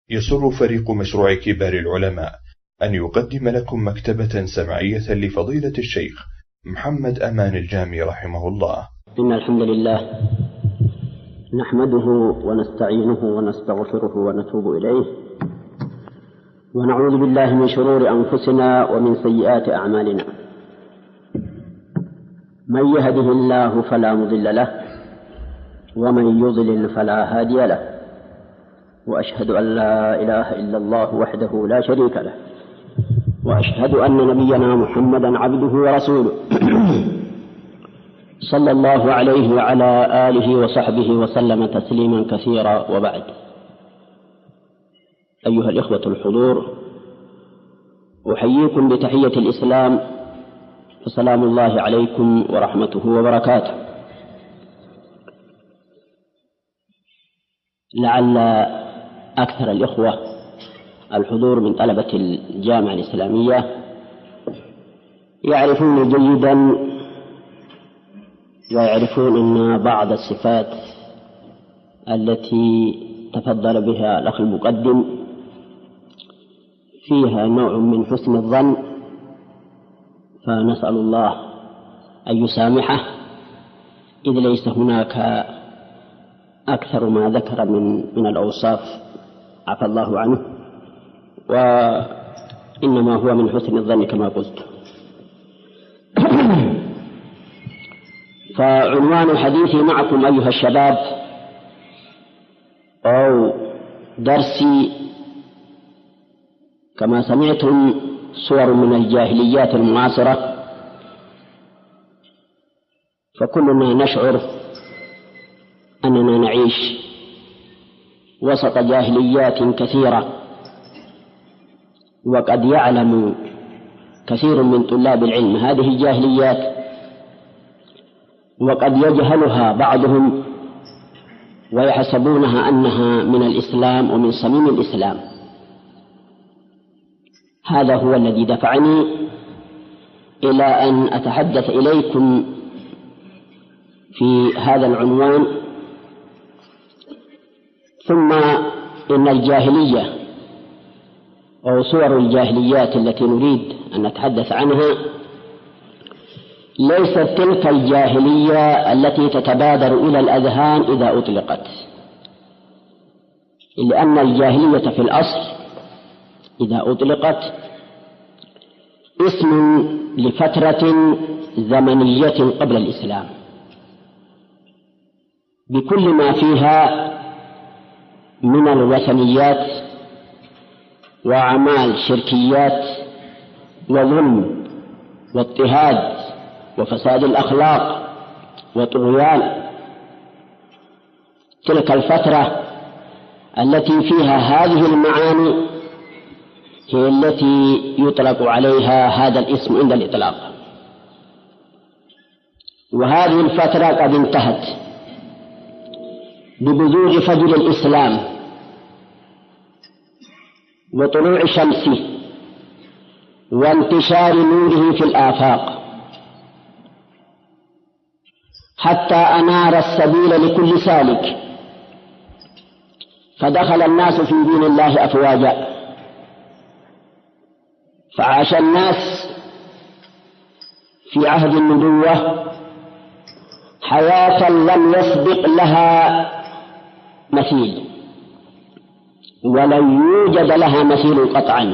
يسر فريق مشروع كبار العلماء أن يقدم لكم مكتبة سمعية لفضيلة الشيخ محمد أمان الجامي رحمه الله. إن الحمد لله نحمده ونستعينه ونستغفره ونتوب إليه، ونعوذ بالله من شرور أنفسنا ومن سيئات أعمالنا. من يهده الله فلا مضل له، ومن يضلل فلا هادي له، وأشهد أن لا إله إلا الله وحده لا شريك له، وأشهد أن نبينا محمدا عبده ورسوله صلى الله عليه وعلى آله وصحبه وسلم تسليما كثيرا، وبعد. أيها الإخوة الحضور، أحييكم بتحية الإسلام، فسلام الله عليكم ورحمته وبركاته. لعل أكثر الإخوة الحضور من طلبة الجامعة الإسلامية يعرفون جيدا ويعرفون أن بعض الصفات التي تفضل بها الأخ المقدم فيها نوع من حسن الظن، فنسأل الله أن يسامحه، إذ ليس هناك أكثر ما ذكر من الأوصاف عفى الله عنه، وإنما هو من حسن الظن كما قلت. فعنوان الحديث معكم أيها الشباب، أو درسي كما سمعتم، صور من الجاهليات المعاصرة. فكلنا نشعر أننا نعيش وسط جاهليات كثيرة، وقد يعلم كثير من طلاب العلم هذه الجاهليات، وقد يجهلها بعضهم ويحسبونها أنها من الإسلام ومن صميم الإسلام. هذا هو الذي دفعني إلى أن أتحدث إليكم في هذا العنوان. ثم إن الجاهلية أو صور الجاهليات التي نريد أن نتحدث عنها ليست تلك الجاهلية التي تتبادر إلى الأذهان إذا أطلقت، لأن الجاهلية في الأصل إذا أطلقت اسم لفترة زمنية قبل الإسلام بكل ما فيها من الوثنيات وأعمال شركيات وظلم واضطهاد وفساد الأخلاق وطغيان. تلك الفترة التي فيها هذه المعاني هي التي يطلق عليها هذا الاسم عند الإطلاق. وهذه الفترة قد انتهت ببزوغ فجر الإسلام وطلوع شمسه وانتشار نوره في الآفاق، حتى أنار السبيل لكل سالك، فدخل الناس في دين الله أفواجا، فعاش الناس في عهد النبوة حياة لم يسبق لها مثيل، ولن يوجد لها مثيل قطعا.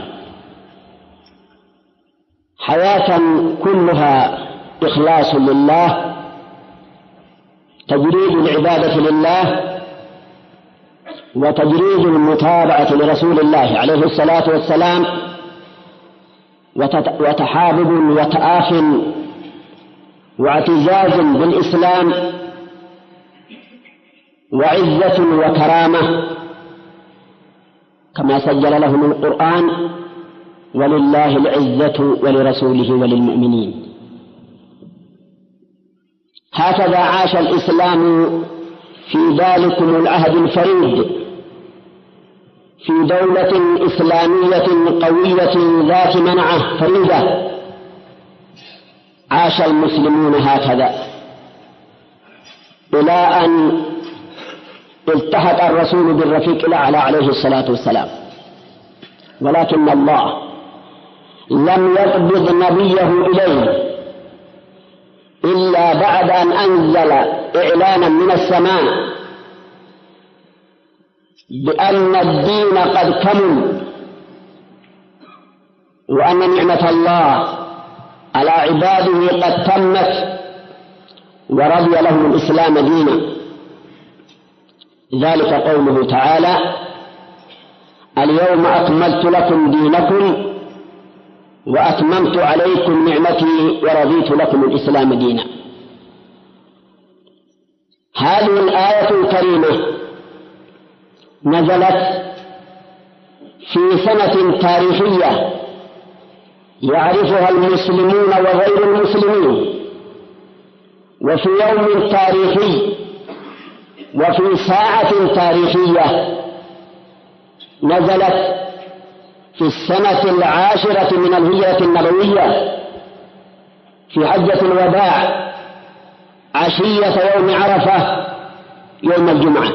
حياة كلها إخلاص لله، تجريد العبادة لله، وتجريد المتابعة لرسول الله عليه الصلاة والسلام، وتحابب وتآخٍ واعتزاز بالإسلام، وعزة وكرامة كما سجل لهم القرآن: ولله العزة ولرسوله وللمؤمنين. هكذا عاش الإسلام في ذلكم العهد الفريد، في دولة إسلامية قوية ذات منعة فريدة. عاش المسلمون هكذا إلى أن التحق الرسول بالرفيق الأعلى عليه الصلاة والسلام، ولكن الله لم يقبض نبيه إليه إلا بعد أن أنزل إعلانا من السماء بأن الدين قد كمل، وأن نعمة الله على عباده قد تمت، ورضي لهم الإسلام دينا. ذلك قوله تعالى: اليوم أكملت لكم دينكم وأتممت عليكم نعمتي ورضيت لكم الإسلام دينا. هذه الآية الكريمة نزلت في سنة تاريخية يعرفها المسلمون وغير المسلمين، وفي يوم تاريخي وفي ساعة تاريخية. نزلت في السنة 10 من الهجرة النبوية في حجة الوداع عشية يوم عرفة يوم الجمعة.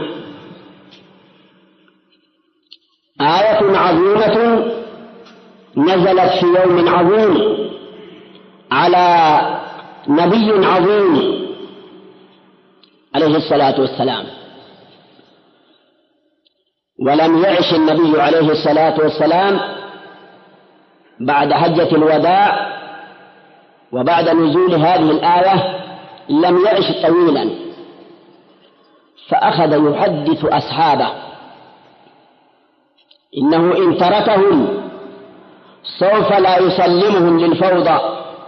آية عظيمة نزلت في يوم عظيم على نبي عظيم عليه الصلاة والسلام. ولم يعش النبي عليه الصلاة والسلام بعد حجة الوداع وبعد نزول هذه الآية لم يعش طويلا، فأخذ يحدث أصحابه إنه إن تركهم سوف لا يسلمهم للفوضى،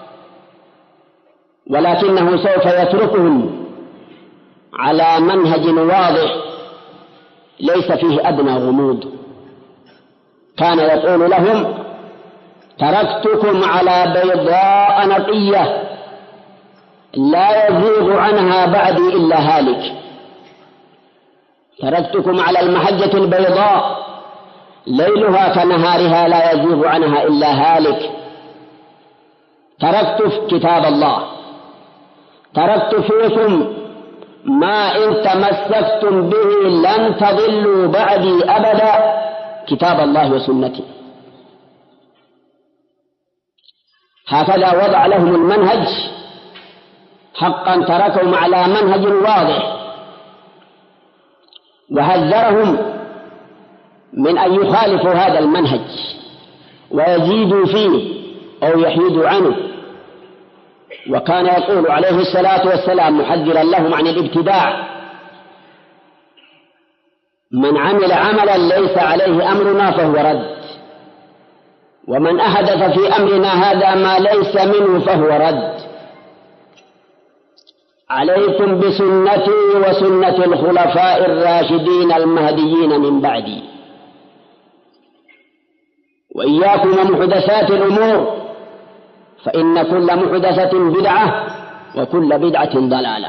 ولكنه سوف يتركهم على منهج واضح ليس فيه أدنى غموض. كان يقول لهم: تركتكم على بيضاء نقية لا يزيغ عنها بعدي إلا هالك. تركتكم على المحجة البيضاء ليلها كنهارها لا يزيغ عنها إلا هالك. تركت كتاب الله، تركت فيكم ما إن تمسكتم به لن تضلوا بعدي أبدا، كتاب الله وسنتي. هكذا وضع لهم المنهج حقا، تركهم على منهج واضح، وحذرهم من أن يخالفوا هذا المنهج ويزيدوا فيه أو يحيدوا عنه. وكان يقول عليه الصلاة والسلام محذرا لهم عن الابتداع: من عمل عملا ليس عليه أمرنا فهو رد، ومن أحدث في أمرنا هذا ما ليس منه فهو رد. عليكم بسنتي وسنة الخلفاء الراشدين المهديين من بعدي، وإياكم ومحدثات الأمور فإن كل محدثة بدعة وكل بدعة ضلالة.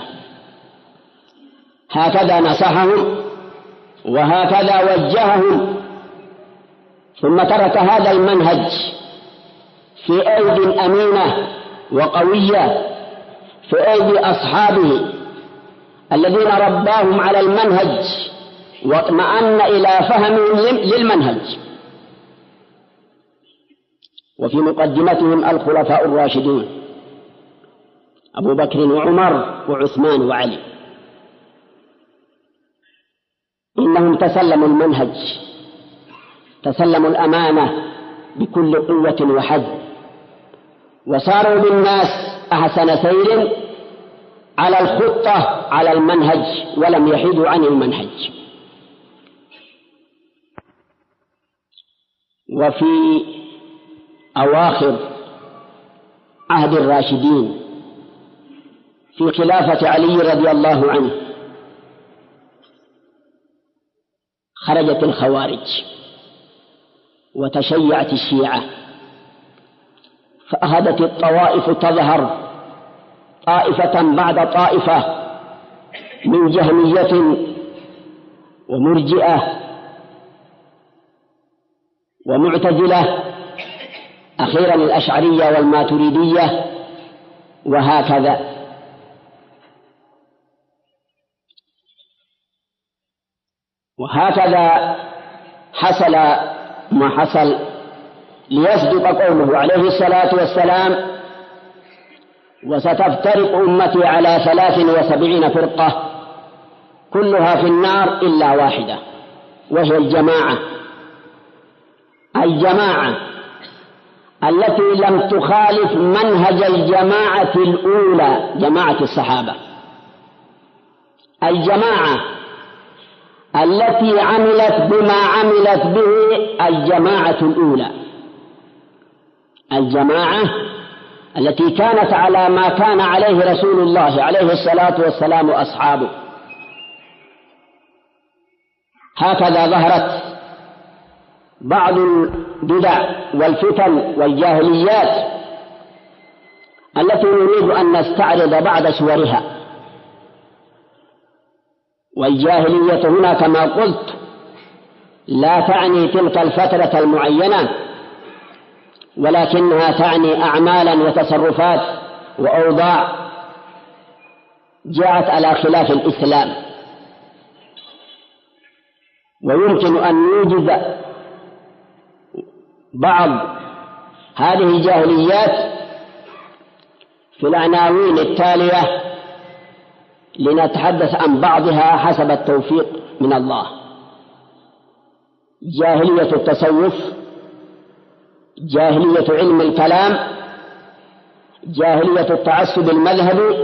هكذا نصحهم وهكذا وجههم، ثم ترك هذا المنهج في أيدي أمينة وقوية، في أيدي أصحابه الذين رباهم على المنهج واطمأن إلى فهمهم للمنهج. وفي مقدمتهم الخلفاء الراشدون أبو بكر وعمر وعثمان وعلي. إنهم تسلموا المنهج، تسلموا الأمانة بكل قوة وحزم، وصاروا للناس أحسن سير على الخطة على المنهج، ولم يحيدوا عن المنهج. وفي أواخر عهد الراشدين في خلافة علي رضي الله عنه خرجت الخوارج وتشيعت الشيعة، فأخذت الطوائف تظهر طائفة بعد طائفة من جهمية ومرجئة ومعتزلة، أخيرا الأشعرية والماتريدية، وهكذا حصل ما حصل ليصدق قوله عليه الصلاة والسلام: وستفترق أمتي على 73 فرقة كلها في النار إلا واحدة، وهي الجماعة التي لم تخالف منهج الجماعة الأولى، جماعة الصحابة. الجماعة التي عملت بما عملت به الجماعة الأولى، الجماعة التي كانت على ما كان عليه رسول الله عليه الصلاة والسلام وأصحابه. هكذا ظهرت بعض البدع والفتن والجاهليات التي نريد أن نستعرض بعض صورها. والجاهلية هنا كما قلت لا تعني تلك الفترة المعينة، ولكنها تعني أعمالا وتصرفات وأوضاع جاءت على خلاف الإسلام. ويمكن أن نوجد بعض هذه الجاهليات في العناوين التالية لنتحدث عن بعضها حسب التوفيق من الله: جاهلية التصوف، جاهلية علم الكلام، جاهلية التعصب المذهبي،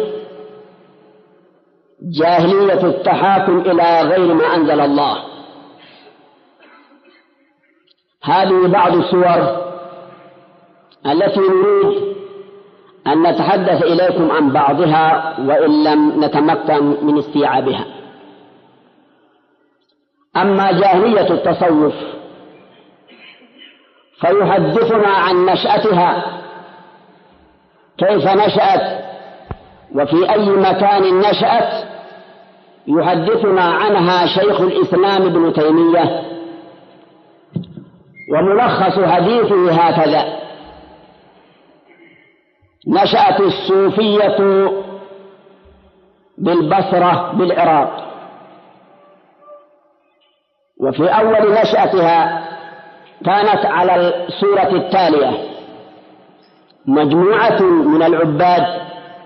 جاهلية التحاكم إلى غير ما أنزل الله. هذه بعض الصور التي نريد أن نتحدث إليكم عن بعضها وإن لم نتمكن من استيعابها. أما جاهلية التصوف فيحدثنا عن نشأتها، كيف نشأت وفي أي مكان نشأت. يحدثنا عنها شيخ الإسلام ابن تيمية، وملخص حديثه هكذا: نشأت الصوفية بالبصرة بالعراق، وفي أول نشأتها كانت على الصورة التالية: مجموعة من العباد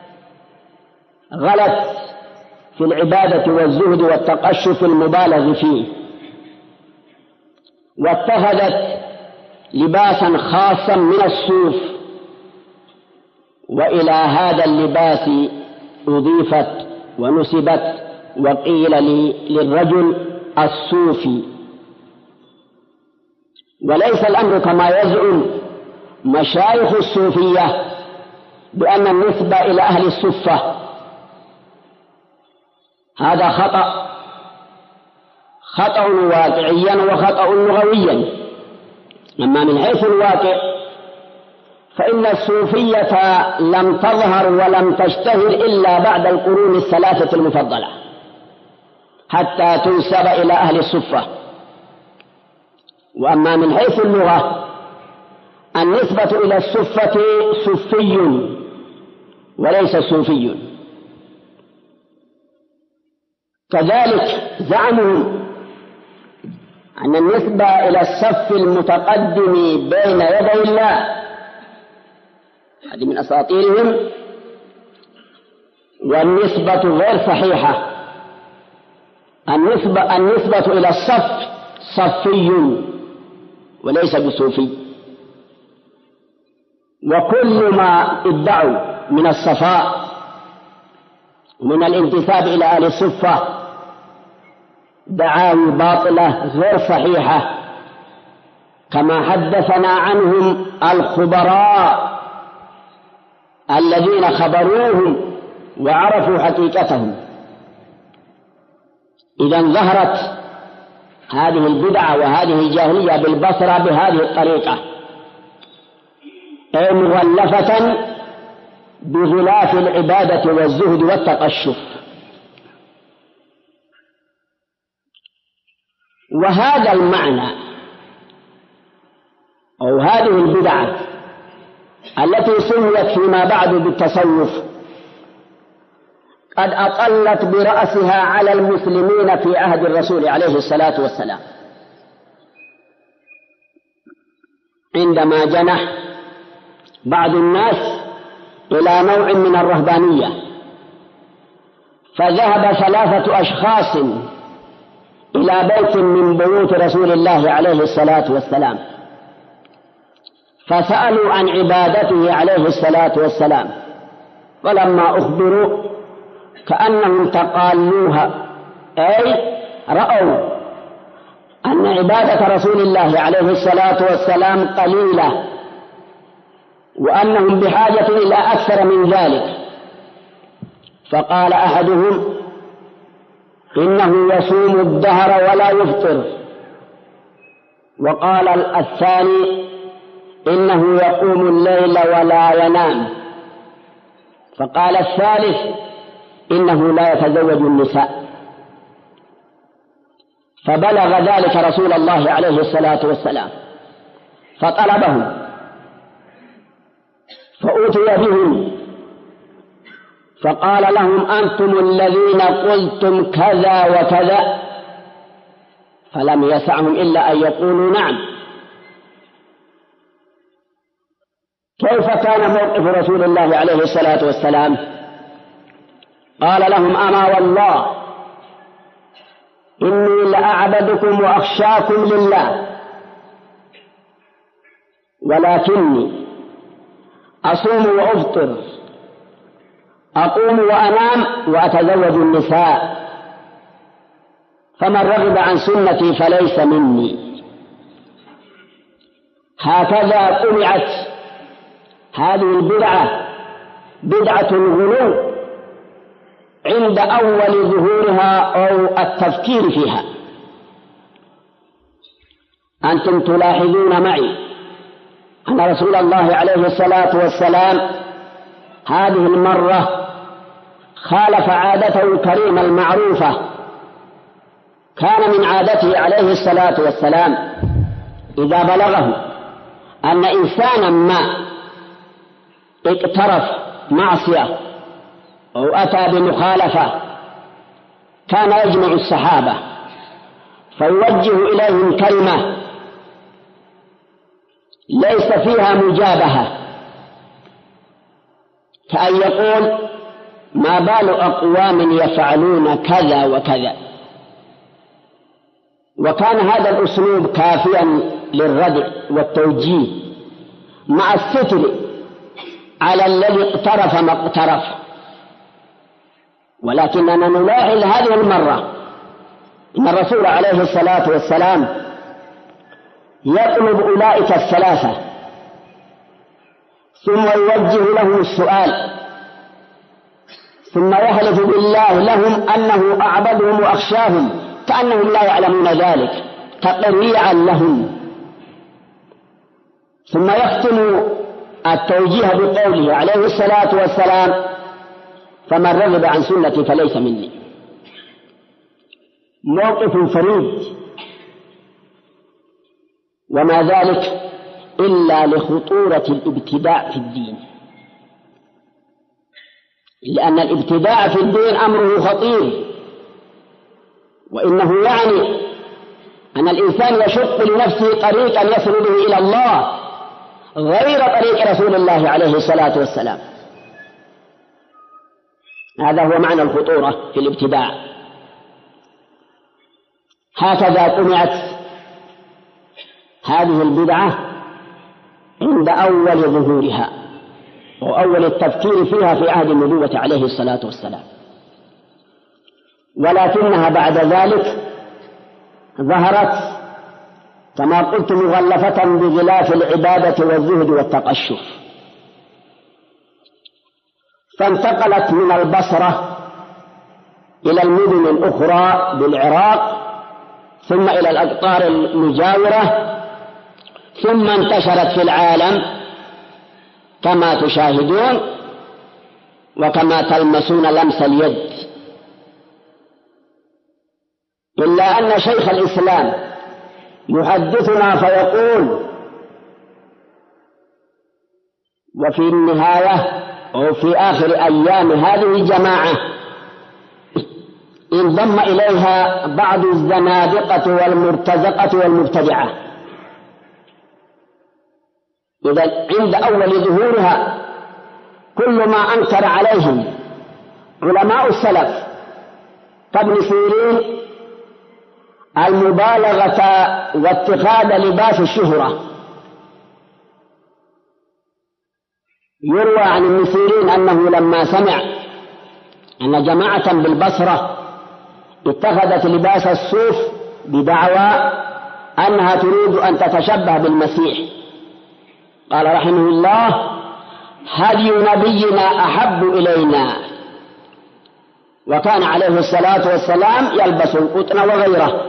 غلت في العبادة والزهد والتقشف المبالغ فيه، واتخذت لباسا خاصا من الصوف، وإلى هذا اللباس أضيفت ونسبت وقيل للرجل الصوفي. وليس الأمر كما يزعم مشايخ الصوفية بأن النسبة إلى أهل الصفة، هذا خطأ واقعيا وخطأ لغويا. أما من حيث الواقع فإن الصوفية لم تظهر ولم تشتهر إلا بعد القرون الثلاثة المفضلة حتى تنسب إلى أهل الصفة. وأما من حيث اللغة النسبة إلى الصفة صفي وليس صوفي. كذلك زعموا أن النسبة إلى الصف المتقدم بين يدي الله، هذه من أساطيرهم، والنسبة غير صحيحة. النسبة إلى الصف صفي وليس بصوفي. وكل ما ادعوا من الصفاء ومن الانتساب إلى أهل الصفة دعاوي باطلة غير صحيحة، كما حدثنا عنهم الخبراء الذين خبروهم وعرفوا حقيقتهم. إذن ظهرت هذه البدعة وهذه الجاهلية بالبصرة بهذه الطريقة، أي مغلفة بغلاف العبادة والزهد والتقشف. وهذا المعنى أو هذه البدعة التي سميت فيما بعد بالتصوف قد أطلت برأسها على المسلمين في عهد الرسول عليه الصلاة والسلام. عندما جنح بعض الناس إلى نوع من الرهبانية، فذهب 3 أشخاص إلى بيت من بيوت رسول الله عليه الصلاة والسلام، فسألوا عن عبادته عليه الصلاة والسلام، ولما أخبروا كأنهم تقالوها، أي رأوا أن عبادة رسول الله عليه الصلاة والسلام قليلة، وأنهم بحاجة إلى أكثر من ذلك. فقال أحدهم: إنه يصوم الدهر ولا يفطر. وقال الثاني: إنه يقوم الليل ولا ينام. فقال الثالث: إنه لا يتزوج النساء. فبلغ ذلك رسول الله عليه الصلاة والسلام، فطلبهم فأتي بهم، فقال لهم: أنتم الذين قلتم كذا وكذا. فلم يسعهم إلا أن يقولوا نعم. كيف كان موقف رسول الله عليه الصلاة والسلام؟ قال لهم: أما والله إني لأعبدكم وأخشاكم لله، ولكني أصوم وأفطر، أقوم وأنام، وأتزوج النساء، فمن رغب عن سنتي فليس مني. هكذا طلعت هذه البدعة، بدعة الغلو، عند أول ظهورها أو التفكير فيها. أنتم تلاحظون معي أن رسول الله عليه الصلاة والسلام هذه المرة خالف عادته الكريمة المعروفة. كان من عادته عليه الصلاة والسلام إذا بلغه أن إنسانا ما اقترف معصية أو أتى بمخالفة، كان يجمع الصحابة فيوجه إليهم كلمة ليس فيها مجابهة، كأن يقول: ما بال أقوام يفعلون كذا وكذا. وكان هذا الأسلوب كافيا للردع والتوجيه، مع الستر على الذي اقترف ما اقترف. ولكننا نلاحظ هذه المرة إن الرسول عليه الصلاة والسلام يطلب أولئك الثلاثة، ثم يوجه لهم السؤال، ثم يحلف بالله لهم أنه أعبدهم وأخشاهم، كأنهم لا يعلمون ذلك، تقريعا لهم. ثم يختم التوجيه بقوله عليه الصلاة والسلام: فمن رغب عن سنتي فليس مني. موقف فريد، وما ذلك إلا لخطورة الابتداع في الدين، لأن الابتداع في الدين أمره خطير، وإنه يعني أن الإنسان يشق لنفسه طريقا يصل به إلى الله غير طريق رسول الله عليه الصلاة والسلام. هذا هو معنى الخطورة في الابتداع. هكذا طمعت هذه البدعة عند أول ظهورها وأول التفكير فيها في عهد النبوة عليه الصلاة والسلام، ولكنها بعد ذلك ظهرت كما قلت مغلفة بغلاف العبادة والزهد والتقشف، فانتقلت من البصرة إلى المدن الأخرى بالعراق، ثم إلى الأقطار المجاورة، ثم انتشرت في العالم كما تشاهدون وكما تلمسون لمس اليد. إلا أن شيخ الإسلام يحدثنا فيقول: وفي النهاية أو في آخر أيام هذه الجماعة انضم إليها بعض الزنادقة والمرتزقة والمبتدعة، إذا عند أول ظهورها كل ما أنكر عليهم علماء السلف كابن سيرين المبالغة واتخاذ لباس الشهرة. يروى عن ابن سيرين أنه لما سمع أن جماعة بالبصرة اتخذت لباس الصوف بدعوى أنها تريد أن تتشبه بالمسيح قال رحمه الله: هدي نبينا أحب إلينا. وكان عليه الصلاة والسلام يلبس القطن وغيره.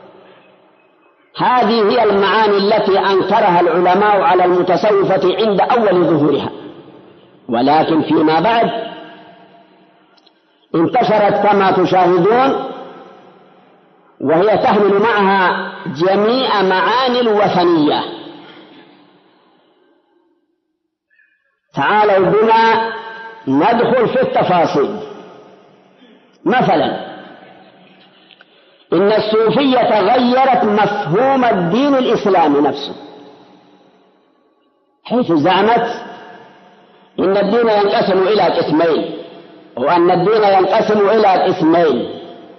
هذه هي المعاني التي أنكرها العلماء على المتصوفة عند أول ظهورها، ولكن فيما بعد انتشرت كما تشاهدون، وهي تحمل معها جميع معاني الوثنية. تعالوا بنا ندخل في التفاصيل. مثلا إن الصوفية غيرت مفهوم الدين الإسلامي نفسه، حيث زعمت إن الدين ينقسم إلى قسمين، وأن الدين ينقسم إلى قسمين: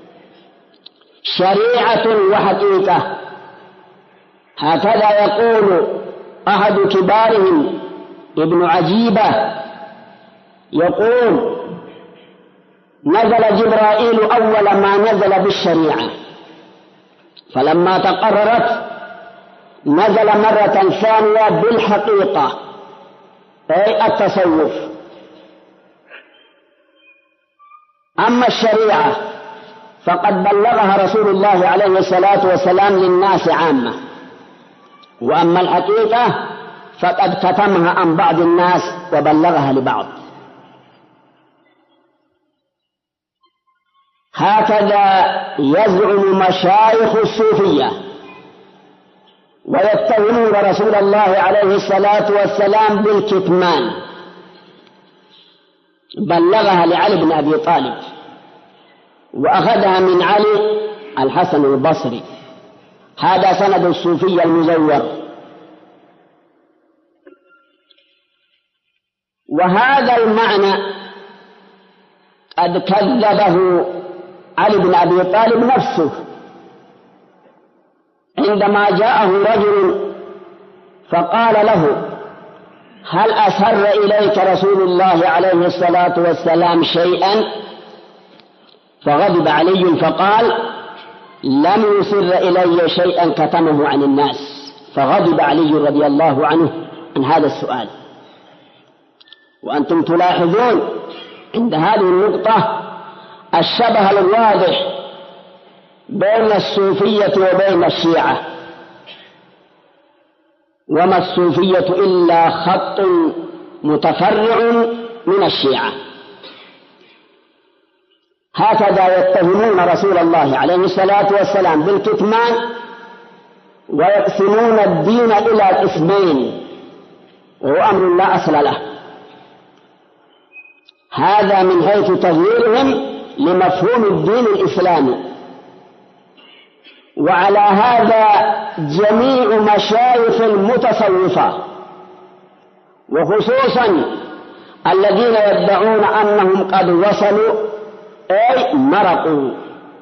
شريعة وحقيقة. هكذا يقول أحد كبارهم ابن عجيبة، يقول: نزل جبرائيل أول ما نزل بالشريعة، فلما تقررت نزل مرة ثانية بالحقيقة، أي التصوف. أما الشريعة فقد بلغها رسول الله عليه الصلاة والسلام للناس عامة، وأما الحقيقة فقد كتمها عن بعض الناس وبلغها لبعض. هكذا يزعم مشايخ الصوفية، ويتهمون رسول الله عليه الصلاة والسلام بالكتمان. بلغها لعلي بن أبي طالب، وأخذها من علي الحسن البصري. هذا سند الصوفية المزور. وهذا المعنى قد كذبه علي بن أبي طالب نفسه عندما جاءه رجل فقال له: هل أسر إليك رسول الله عليه الصلاة والسلام شيئا؟ فغضب علي فقال: لم يسر إلي شيئا كتمه عن الناس. فغضب علي رضي الله عنه عن هذا السؤال. وأنتم تلاحظون عند هذه النقطة الشبه الواضح بين الصوفية وبين الشيعة. وما الصوفية إلا خط متفرع من الشيعة. هكذا يتهمون رسول الله عليه الصلاة والسلام بالكتمان، ويقسمون الدين إلى قسمين، وهو أمر لا أصل له. هذا من حيث تغييرهم لمفهوم الدين الإسلامي. وعلى هذا جميع مشايخ المتصوفة، وخصوصا الذين يدعون أنهم قد وصلوا أي مرقوا.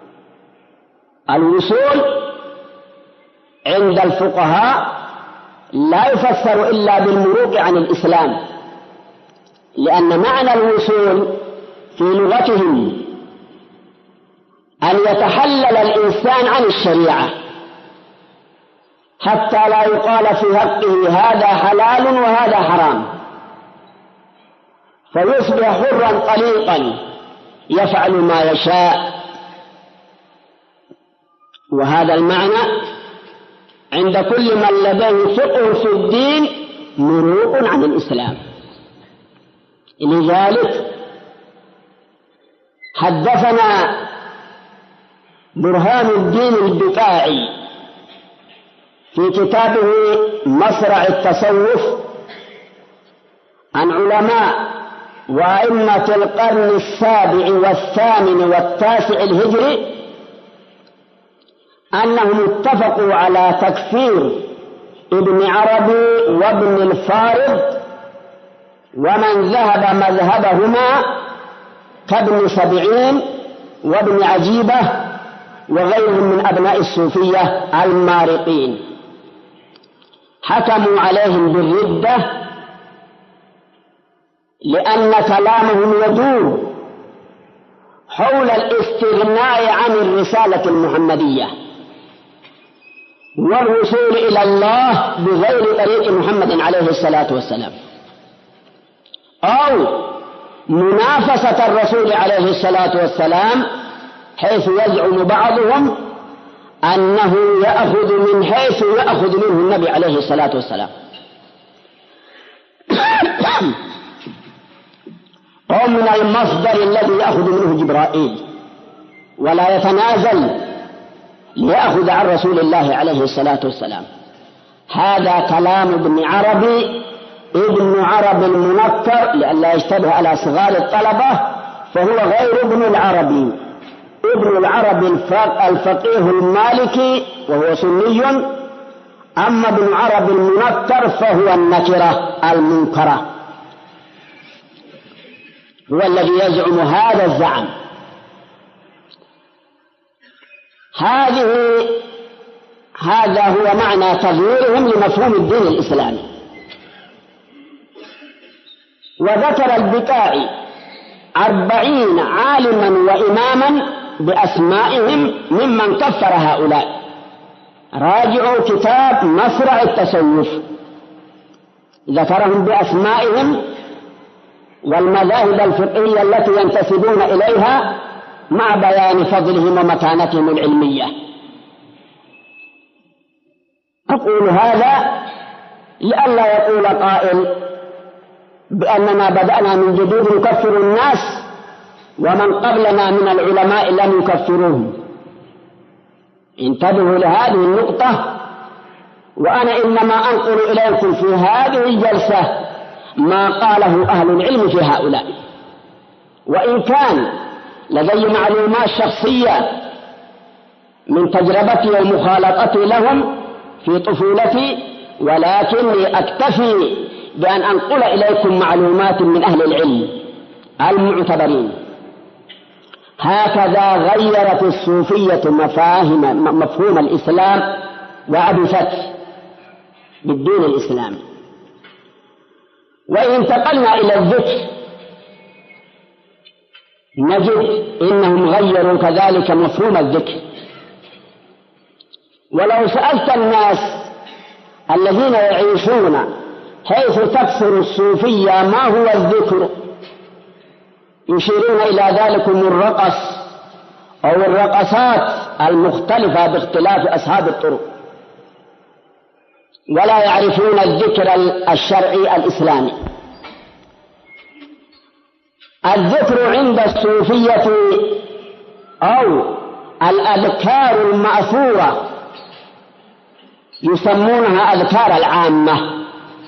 الوصول عند الفقهاء لا يفسر إلا بالمروق عن الإسلام، لأن معنى الوصول في لغتهم أن يتحلل الإنسان عن الشريعة حتى لا يقال في حقه هذا حلال وهذا حرام، فيصبح حرا طليقا يفعل ما يشاء. وهذا المعنى عند كل من لديه فقه في الدين مروق عن الإسلام. لذلك حدثنا برهان الدين البقاعي في كتابه مصرع التصوف عن علماء وأئمة القرن السابع والثامن والتاسع الهجري أنهم اتفقوا على تكفير ابن عربي وابن الفارض، ومن ذهب مذهبهما كابن سبعين وابن عجيبة وغيرهم من أبناء الصوفية المارقين. حكموا عليهم بالردة لأن كلامهم يدور حول الاستغناء عن الرسالة المحمدية والوصول إلى الله بغير طريق محمد عليه الصلاة والسلام، أو منافسة الرسول عليه الصلاة والسلام، حيث يزعم بعضهم أنه يأخذ من حيث يأخذ منه النبي عليه الصلاة والسلام، أو من المصدر الذي يأخذ منه جبرائيل ولا يتنازل ليأخذ عن رسول الله عليه الصلاة والسلام. هذا كلام ابن عربي، ابن عربي المنكر لئلا يشتبه على صغار الطلبة، فهو غير ابن العربي. ابن العربي الفقيه المالكي وهو سني، أما ابن عربي المنكر فهو النكرة المنكرة، هو الذي يزعم هذا الزعم. هذا هو معنى تغييرهم لمفهوم الدين الإسلامي. وذكر البكائي 40 عالما وإماما بأسمائهم ممن كفر هؤلاء. راجعوا كتاب مفرع التصوف، ذكرهم بأسمائهم والمذاهب الفقهية التي ينتسبون إليها مع بيان فضلهم ومكانتهم العلمية. أقول هذا لئلا يقول قائل بأننا بدأنا من جديد نكفر الناس ومن قبلنا من العلماء لم يكفروهم. انتبهوا لهذه النقطة، وأنا إنما أنقل إليكم في هذه الجلسة ما قاله أهل العلم في هؤلاء، وإن كان لدي معلومات شخصية من تجربتي ومخالطتي لهم في طفولتي، ولكني أكتفي بأن أنقل إليكم معلومات من أهل العلم المعتبرين. هكذا غيرت الصوفية مفهوم الإسلام وعبثت بالدين الإسلامي. وإن انتقلنا إلى الذكر نجد إنهم غيروا كذلك مفهوم الذكر. ولو سألت الناس الذين يعيشون حيث تكثر الصوفية ما هو الذكر، يشيرون إلى ذلكم الرقص أو الرقصات المختلفة باختلاف أصحاب الطرق، ولا يعرفون الذكر الشرعي الإسلامي. الذكر عند الصوفية أو الأذكار المأثورة يسمونها أذكار العامة،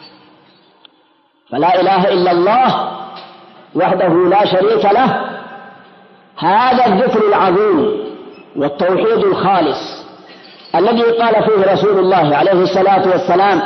فلا إله إلا الله وحده لا شريك له، هذا الذكر العظيم والتوحيد الخالص الذي قال فيه رسول الله عليه الصلاة والسلام: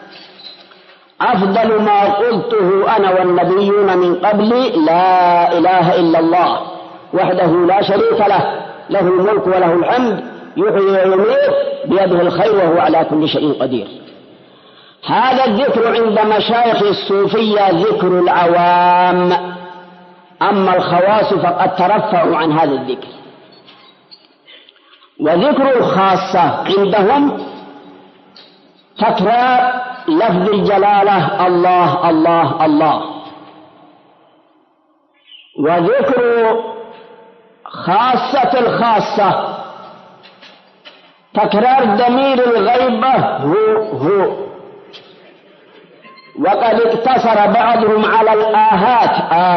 أفضل ما قلته أنا والنبيون من قبلي لا إله إلا الله وحده لا شريك له، له الملك وله الحمد يحيي ويميت بيده الخير وهو على كل شيء قدير. هذا الذكر عند مشايخ الصوفية ذكر العوام، أما الخواص فقد ترفعوا عن هذا الذكر. وذكر الخاصة عندهم تكرار لفظ الجلالة الله الله الله. وذكر خاصة الخاصة تكرار ضمير الغيبة هو. وقد اقتصر بعضهم على الآهات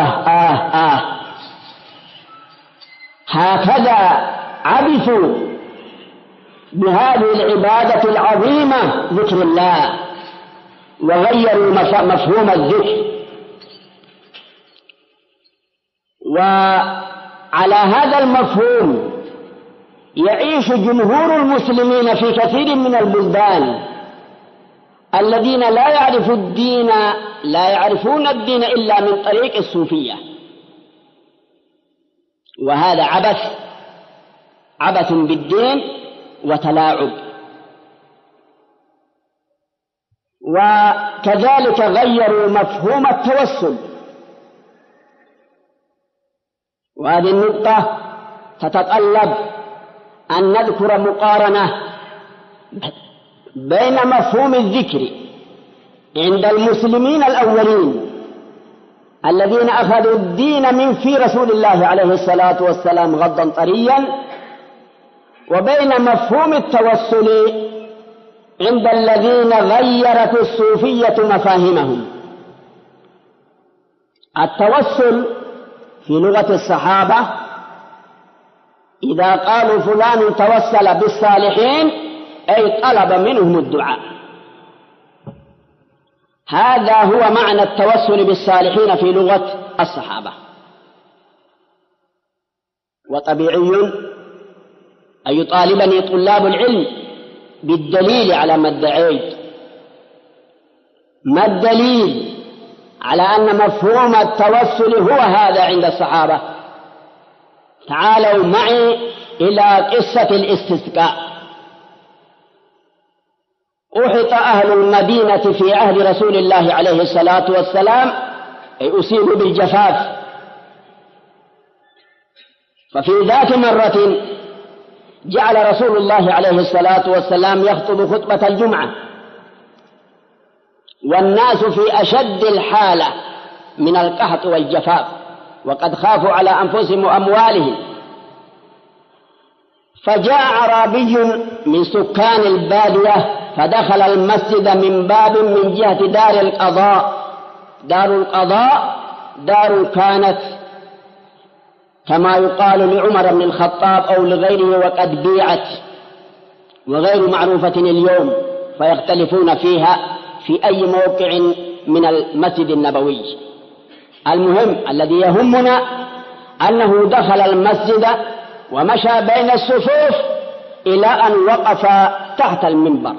هكذا عبثوا بهذه العبادة العظيمة ذكر الله، وغيروا مفهوم الذكر. وعلى هذا المفهوم يعيش جمهور المسلمين في كثير من البلدان الذين لا يعرفون الدين إلا من طريق الصوفية، وهذا عبث بالدين وتلاعب. وكذلك غيروا مفهوم التوسل، وهذه النقطة تتطلب أن نذكر مقارنة بين مفهوم الذكر عند المسلمين الأولين الذين أخذوا الدين من في رسول الله عليه الصلاة والسلام غضا طريا، وبين مفهوم التوسل عند الذين غيرت الصوفية مفاهيمهم. التوسل في لغة الصحابة إذا قالوا فلان توسل بالصالحين أي طلب منهم الدعاء، هذا هو معنى التوسل بالصالحين في لغة الصحابة. وطبيعي أن يطالبني طلاب العلم بالدليل على ما ادعيت. ما الدليل على أن مفهوم التوسل هو هذا عند الصحابة؟ تعالوا معي إلى قصة الاستسقاء. أحط أهل المدينة في عهد رسول الله عليه الصلاة والسلام أي أصيبوا بالجفاف، ففي ذات مرة جعل رسول الله عليه الصلاة والسلام يخطب خطبة الجمعة والناس في أشد الحالة من القحط والجفاف، وقد خافوا على أنفسهم وأموالهم. فجاء أعرابي من سكان البادية فدخل المسجد من باب من جهة دار القضاء. دار القضاء دار كانت كما يقال لعمر بن الخطاب أو لغيره وقد بيعت وغير معروفة اليوم، فيختلفون فيها في أي موقع من المسجد النبوي. المهم الذي يهمنا أنه دخل المسجد ومشى بين الصفوف إلى أن وقف تحت المنبر،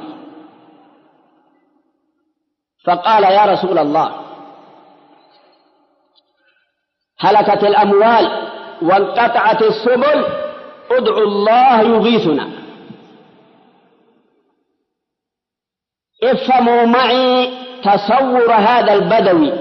فقال: يا رسول الله، هلكت الأموال وانقطعت السبل، ادعوا الله يغيثنا. افهموا معي تصور هذا البدوي.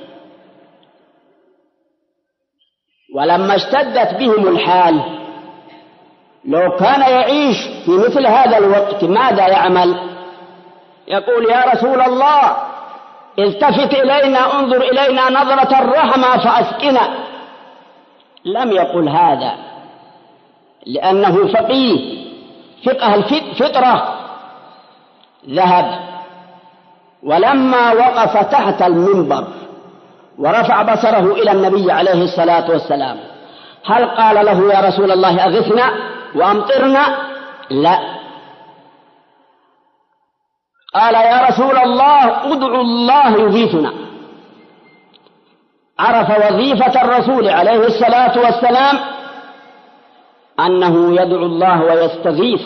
ولما اشتدت بهم الحال لو كان يعيش في مثل هذا الوقت ماذا يعمل؟ يقول: يا رسول الله، التفت إلينا، انظر إلينا نظرة الرحمة فأسقنا. لم يقل هذا لأنه فقيه فقه الفطرة. ذهب ولما وقف تحت المنبر ورفع بصره إلى النبي عليه الصلاة والسلام، هل قال له: يا رسول الله أغثنا وأمطرنا؟ لا، قال: يا رسول الله ادعوا الله يغيثنا. عرف وظيفة الرسول عليه الصلاة والسلام أنه يدعو الله ويستغيث،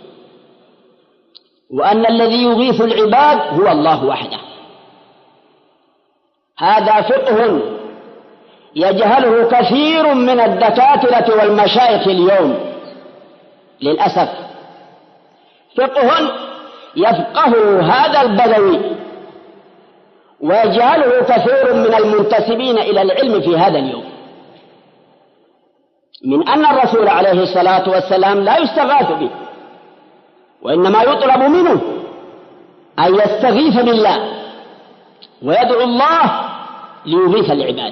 وأن الذي يغيث العباد هو الله وحده. هذا فقه يجهله كثير من الدكاترة والمشايخ اليوم للأسف، فقه يفقه هذا البدوي ويجهله كثير من المنتسبين إلى العلم في هذا اليوم، من أن الرسول عليه الصلاة والسلام لا يستغاث به، وإنما يطلب منه أن يستغيث بالله ويدعو الله ليغيث العباد.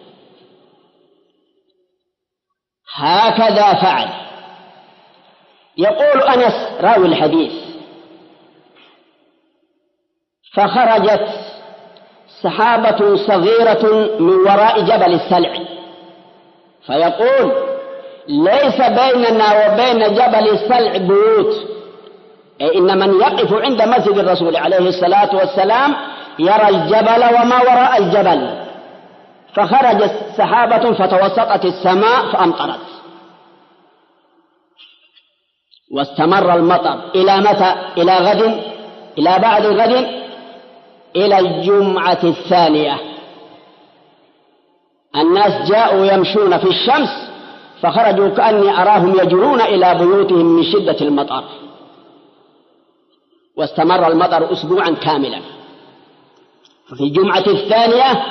هكذا فعل. يقول أنس راوي الحديث: فخرجت سحابة صغيرة من وراء جبل السلع، فيقول: ليس بيننا وبين جبل السلع بيوت، أي إن من يقف عند مسجد الرسول عليه الصلاة والسلام يرى الجبل وما وراء الجبل. فخرجت سحابة فتوسطت السماء فأمطرت، واستمر المطر إلى متى؟ إلى غد، إلى بعد غد، إلى الجمعة الثانية. الناس جاءوا يمشون في الشمس فخرجوا كأني أراهم يجرون إلى بيوتهم من شدة المطر، واستمر المطر أسبوعا كاملا. في الجمعة الثانية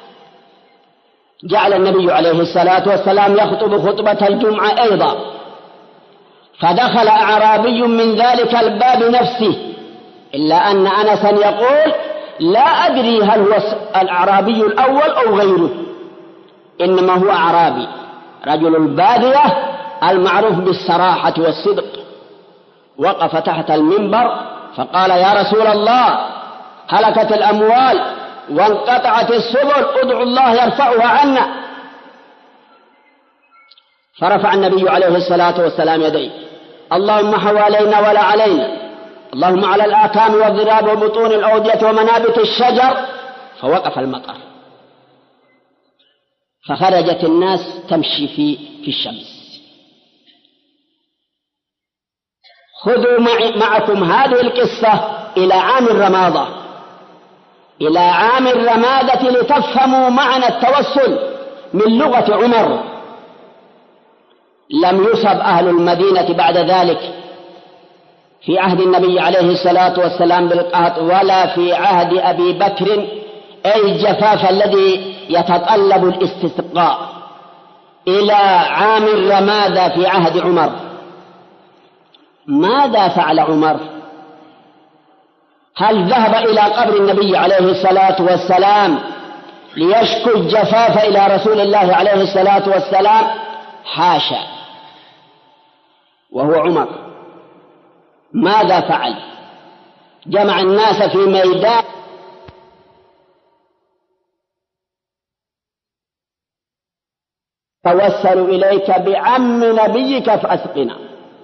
جعل النبي عليه الصلاة والسلام يخطب خطبة الجمعة أيضا، فدخل أعرابي من ذلك الباب نفسه، إلا أن أنسا يقول لا أدري هل هو الأعرابي الأول أو غيره، إنما هو أعرابي رجل البادية المعروف بالصراحة والصدق. وقف تحت المنبر فقال: يا رسول الله، هلكت الأموال وانقطعت السبل، ادعوا الله يرفعها عنا. فرفع النبي عليه الصلاة والسلام يديه: اللهم حوالينا ولا علينا، اللهم على الآكام والضراب وبطون الأودية ومنابت الشجر. فوقف المطر، فخرجت الناس تمشي في الشمس. خذوا معكم هذه القصة إلى عام الرمادة، إلى عام الرمادة، لتفهموا معنى التوسل من لغة عمر. لم يصب أهل المدينة بعد ذلك في عهد النبي عليه الصلاة والسلام بالقحط، ولا في عهد أبي بكر، أي الجفاف الذي يتطلب الاستسقاء، إلى عام الرمادة في عهد عمر. ماذا فعل عمر؟ هل ذهب إلى قبر النبي عليه الصلاة والسلام ليشكو الجفاف إلى رسول الله عليه الصلاة والسلام؟ حاشا، وهو عمر. ماذا فعل؟ جمع الناس في ميدان توسلوا إليك بعم نبيك فأسقنا.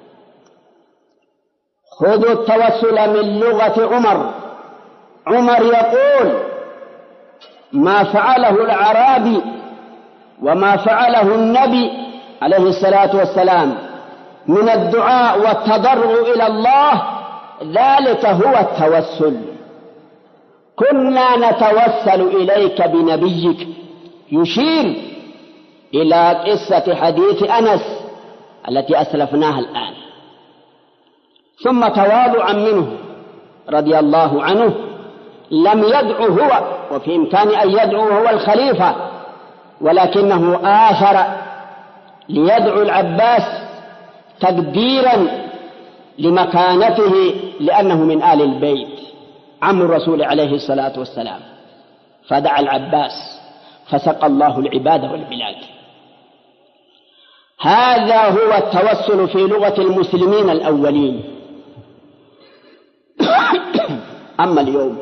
خذوا التوسل من لغة عمر. عمر يقول: ما فعله الأعرابي وما فعله النبي عليه الصلاة والسلام من الدعاء والتضرع إلى الله، ذلك هو التوسل. كنا نتوسل إليك بنبيك، يشير إلى قصة حديث أنس التي أسلفناها الآن. ثم تواضعا منه رضي الله عنه لم يدعو هو، وفي إمكان أن يدعو هو الخليفة، ولكنه آثر ليدعو العباس تقديرا لمكانته، لأنه من آل البيت عم الرسول عليه الصلاة والسلام. فدعا العباس فسقى الله العباد والبلاد. هذا هو التوسل في لغة المسلمين الأولين. أما اليوم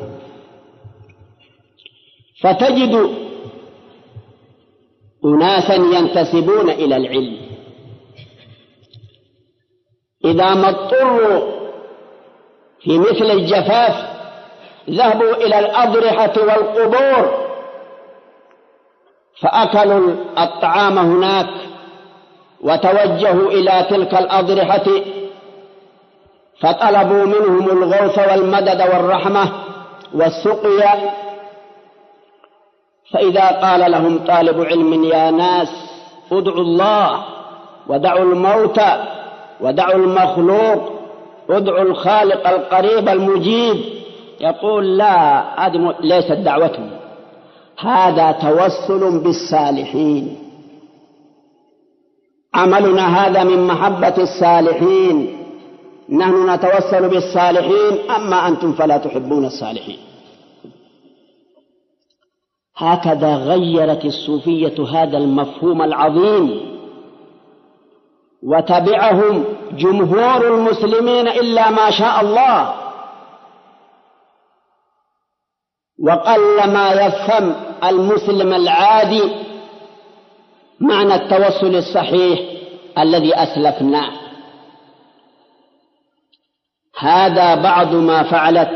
فتجد أناسا ينتسبون إلى العلم، إذا ما اضطروا في مثل الجفاف ذهبوا إلى الأضرحة والقبور فأكلوا الطعام هناك، وتوجهوا إلى تلك الأضرحة فطلبوا منهم الغوث والمدد والرحمة والسقيا. فإذا قال لهم طالب علم: يا ناس ادعوا الله ودعوا الموت ودعوا المخلوق، ادعوا الخالق القريب المجيب، يقول: لا، هذه ليست دعوتهم، هذا توسل بالصالحين. عملنا هذا من محبة الصالحين، نحن نتوسل بالصالحين، أما أنتم فلا تحبون الصالحين. هكذا غيرت الصوفية هذا المفهوم العظيم، وتبعهم جمهور المسلمين إلا ما شاء الله، وقل ما يفهم المسلم العادي معنى التوسل الصحيح الذي أسلفناه. هذا بعض ما فعلت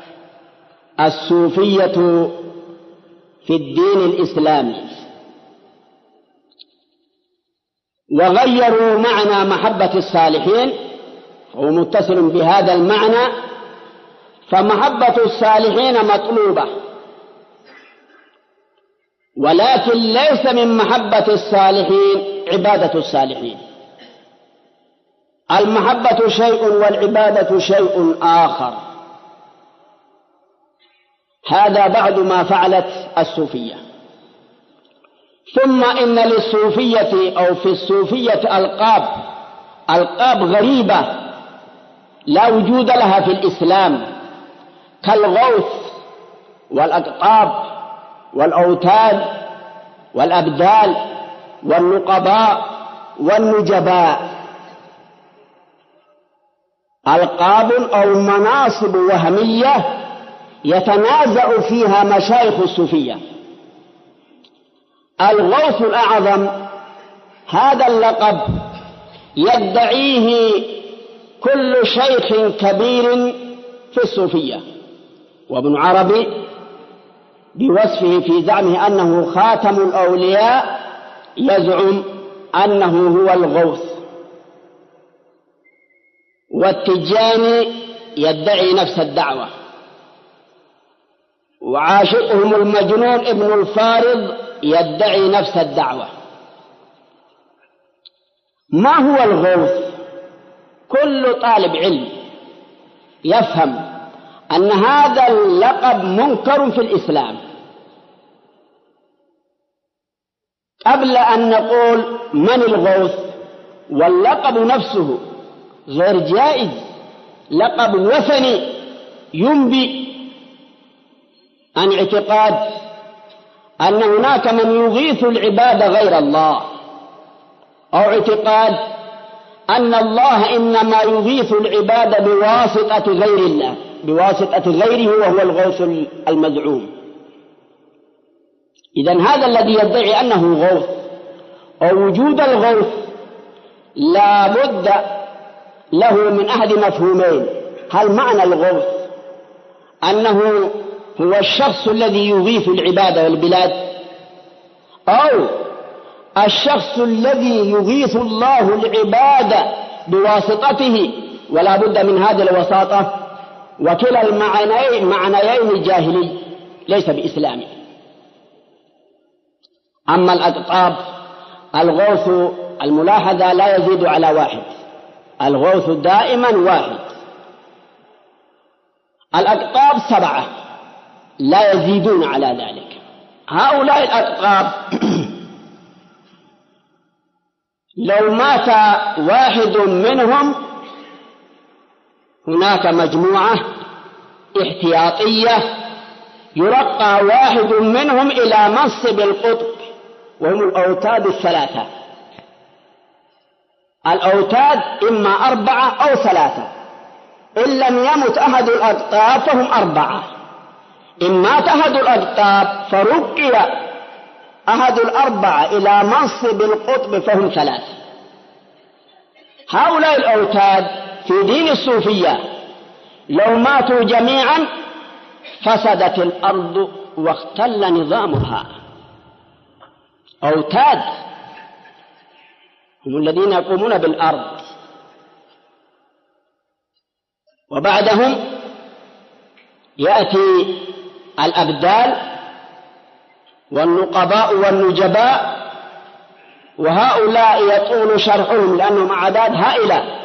الصوفية في الدين الإسلامي، وغيروا معنى محبة الصالحين، هو متصل بهذا المعنى، فمحبة الصالحين مطلوبة، ولكن ليس من محبة الصالحين عبادة الصالحين. المحبة شيء والعبادة شيء آخر. هذا بعد ما فعلت الصوفية. ثم إن للصوفية أو في الصوفية ألقاب غريبة لا وجود لها في الإسلام، كالغوث والأقطاب والأوتاد والأبدال والنقباء والنجباء، ألقاب أو مناصب وهمية يتنازع فيها مشايخ الصوفية. الغوث الأعظم هذا اللقب يدعيه كل شيخ كبير في الصوفية، وابن عربي بوصفه في زعمه أنه خاتم الأولياء يزعم أنه هو الغوث، والتجاني يدعي نفس الدعوة، وعاشقهم المجنون ابن الفارض يدعي نفس الدعوة. ما هو الغوث؟ كل طالب علم يفهم أن هذا اللقب منكر في الإسلام. قبل أن نقول من الغوث، واللقب نفسه غير جائز، لقب وثني ينبئ عن اعتقاد أن هناك من يغيث العباد غير الله، أو اعتقاد أن الله إنما يغيث العباد بواسطة غير الله، بواسطة غيره وهو الغوث المزعوم. إذن هذا الذي يدعي أنه غوث أو وجود الغوث لا بد له من أحد مفهومين. هل معنى الغوث أنه هو الشخص الذي يغيث العباد والبلاد، أو الشخص الذي يغيث الله العباد بواسطته ولا بد من هذه الوساطة؟ وكلا المعنيين جاهلي ليس بإسلامي. أما الأقطاب، الغوث الملاحظة لا يزيد على واحد، الغوث دائما واحد. الأقطاب 7 لا يزيدون على ذلك. هؤلاء الأقطاب لو مات واحد منهم هناك مجموعة احتياطية يرقى واحد منهم إلى منصب القطب، وهم الأوتاد 3. الأوتاد إما 4 أو 3، إن لم يمت أحد الأقطاب فهم 4. إن مات أحد الأقطاب فرقي أحد 4 إلى منصب القطب فهم 3. هؤلاء الأوتاد في دين الصوفية لو ماتوا جميعا فسدت الأرض واختل نظامها. أوتاد هم الذين يقومون بالأرض، وبعدهم يأتي الأبدال والنقباء والنجباء، وهؤلاء يطول شرحهم لأنهم أعداد هائلة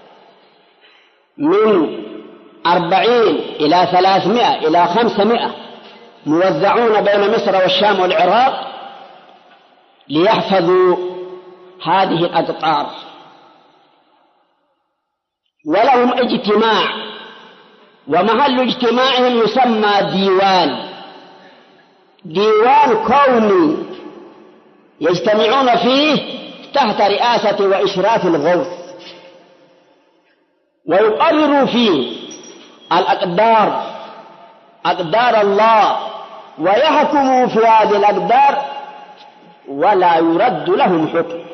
من 40 إلى 300 إلى 500 موزعون بين مصر والشام والعراق ليحفظوا هذه الأقطار. ولهم اجتماع، ومحل اجتماعهم يسمى ديوان كوني يجتمعون فيه تحت رئاسة وإشراف الغوث، ويقرروا فيه أقدار الله، ويحكموا في هذه الأقدار ولا يرد لهم حكم.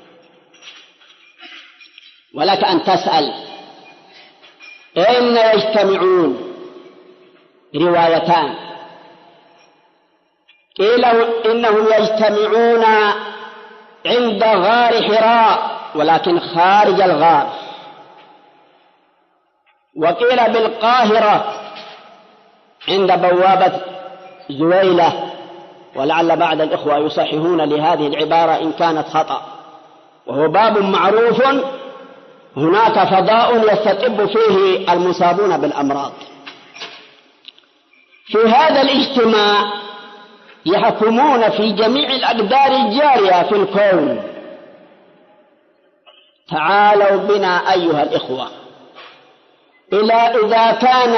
ولك أن تسأل أين يجتمعون؟ روايتان، قيل إنهم يجتمعون عند غار حراء ولكن خارج الغار، وقيل بالقاهرة عند بوابة زويلة، ولعل بعض الإخوة يصححون لهذه العبارة إن كانت خطأ، وهو باب معروف هناك فضاء يستطب فيه المصابون بالأمراض. في هذا الاجتماع يحكمون في جميع الأقدار الجارية في الكون. تعالوا بنا أيها الإخوة إذا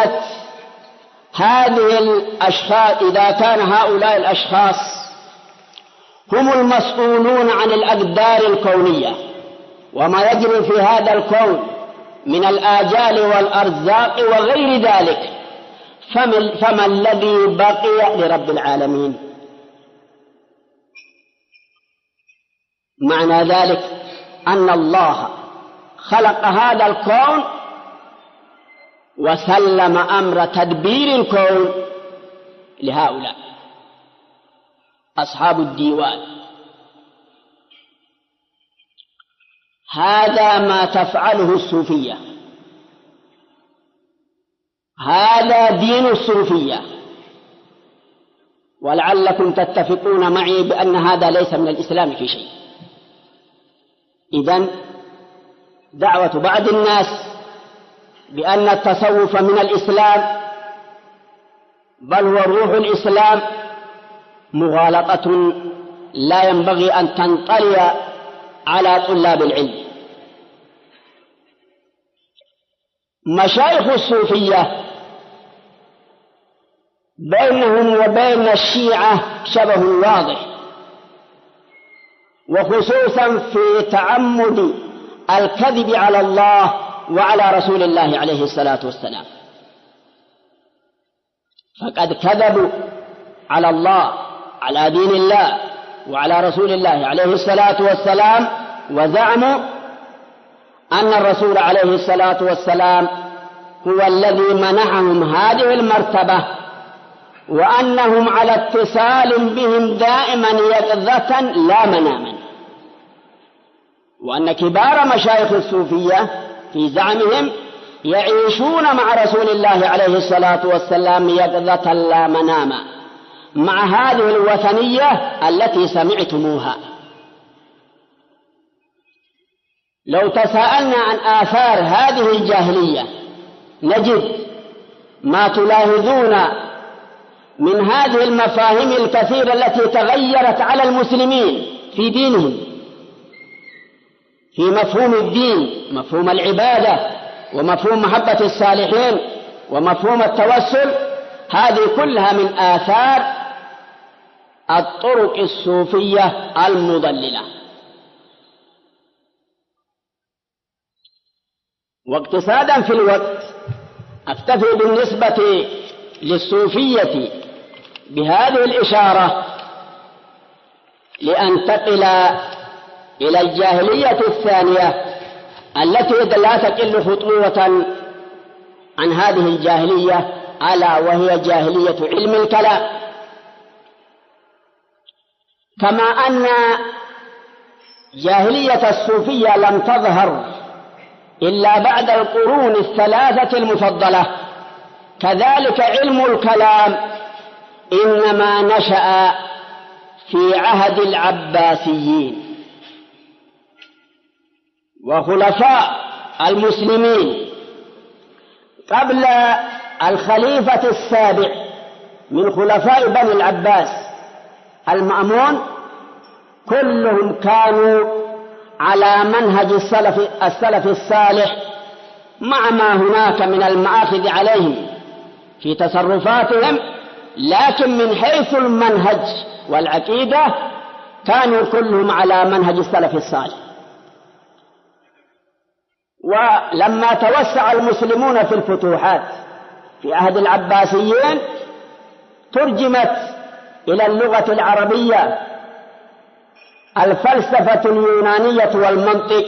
كان هؤلاء الأشخاص هم المسؤولون عن الأقدار الكونية وما يجري في هذا الكون من الآجال والأرزاق وغير ذلك، فما الذي بقي لرب العالمين؟ معنى ذلك أن الله خلق هذا الكون وسلم أمر تدبير الكون لهؤلاء أصحاب الديوان. هذا ما تفعله الصوفية، هذا دين الصوفية، ولعلكم تتفقون معي بأن هذا ليس من الإسلام في شيء. إذن دعوة بعض الناس بأن التصوف من الإسلام بل هو روح الإسلام مغالطة لا ينبغي أن تنطلي على طلاب العلم. مشايخ الصوفية بينهم وبين الشيعة شبه واضح، وخصوصا في تعمد الكذب على الله وعلى رسول الله عليه الصلاة والسلام، فقد كذبوا على الله، على دين الله وعلى رسول الله عليه الصلاة والسلام، وزعموا أن الرسول عليه الصلاة والسلام هو الذي منحهم هذه المرتبة، وأنهم على اتصال بهم دائما يقظة لا مناما، وأن كبار مشايخ الصوفية في زعمهم يعيشون مع رسول الله عليه الصلاة والسلام يقظة لا مناما، مع هذه الوثنية التي سمعتموها. لو تساءلنا عن آثار هذه الجاهلية نجد ما تلاحظون من هذه المفاهيم الكثيرة التي تغيرت على المسلمين في دينهم، في مفهوم الدين، مفهوم العبادة، ومفهوم محبة الصالحين، ومفهوم التوسل. هذه كلها من آثار الطرق الصوفية المضللة. واقتصادا في الوقت أكتفي بالنسبة للصوفية بهذه الإشارة لأنتقل إلى الجاهلية الثانية التي لا تقل خطوة عن هذه الجاهلية، ألا وهي جاهلية علم الكلام. كما أن جاهلية الصوفية لم تظهر إلا بعد القرون الثلاثة المفضلة، كذلك علم الكلام إنما نشأ في عهد العباسيين، وخلفاء المسلمين قبل الخليفة السابع من خلفاء بني العباس المأمون كلهم كانوا على منهج السلف الصالح، مع ما هناك من المآخذ عليهم في تصرفاتهم، لكن من حيث المنهج والعقيدة كانوا كلهم على منهج السلف الصالح. ولما توسع المسلمون في الفتوحات في عهد العباسيين ترجمت إلى اللغة العربية الفلسفة اليونانية والمنطق،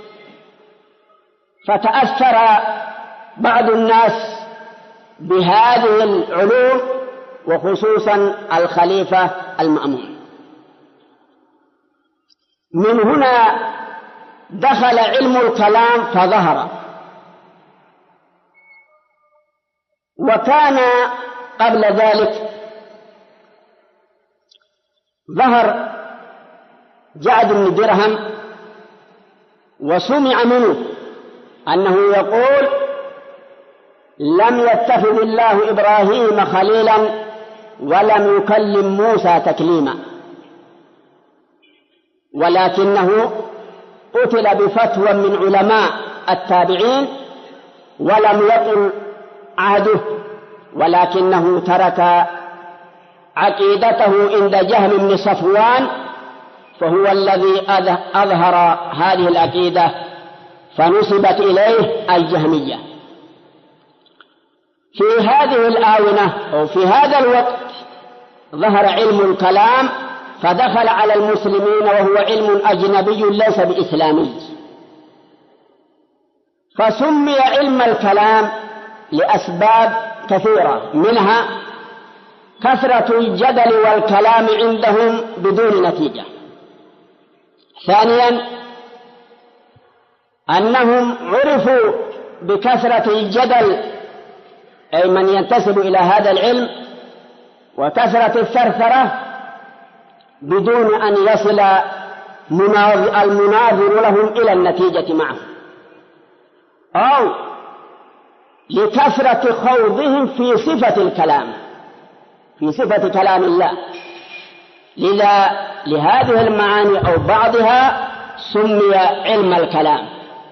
فتأثر بعض الناس بهذه العلوم وخصوصا الخليفة المأمون. من هنا دخل علم الكلام فظهر، وكان قبل ذلك ظهر جعد بن درهم وسمع منه أنه يقول: لم يتخذ الله إبراهيم خليلا ولم يكلم موسى تكليما، ولكنه قتل بفتوى من علماء التابعين ولم يطل عهده، ولكنه ترك عقيدته عند جهم بن صفوان، فهو الذي أظهر هذه العقيدة فنسبت إليه الجهمية. في هذه الآونة أو في هذا الوقت ظهر علم الكلام فدخل على المسلمين، وهو علم أجنبي ليس بإسلامي، فسمي علم الكلام لأسباب كثيرة، منها كثرة الجدل والكلام عندهم بدون نتيجة. ثانيا أنهم عرفوا بكثرة الجدل، أي من ينتسب إلى هذا العلم، وكثرة الثرثرة بدون أن يصل المناظر لهم إلى النتيجة معه، أو لكثرة خوضهم في صفة الكلام، في صفة كلام الله. لذا لهذه المعاني أو بعضها سمي علم الكلام.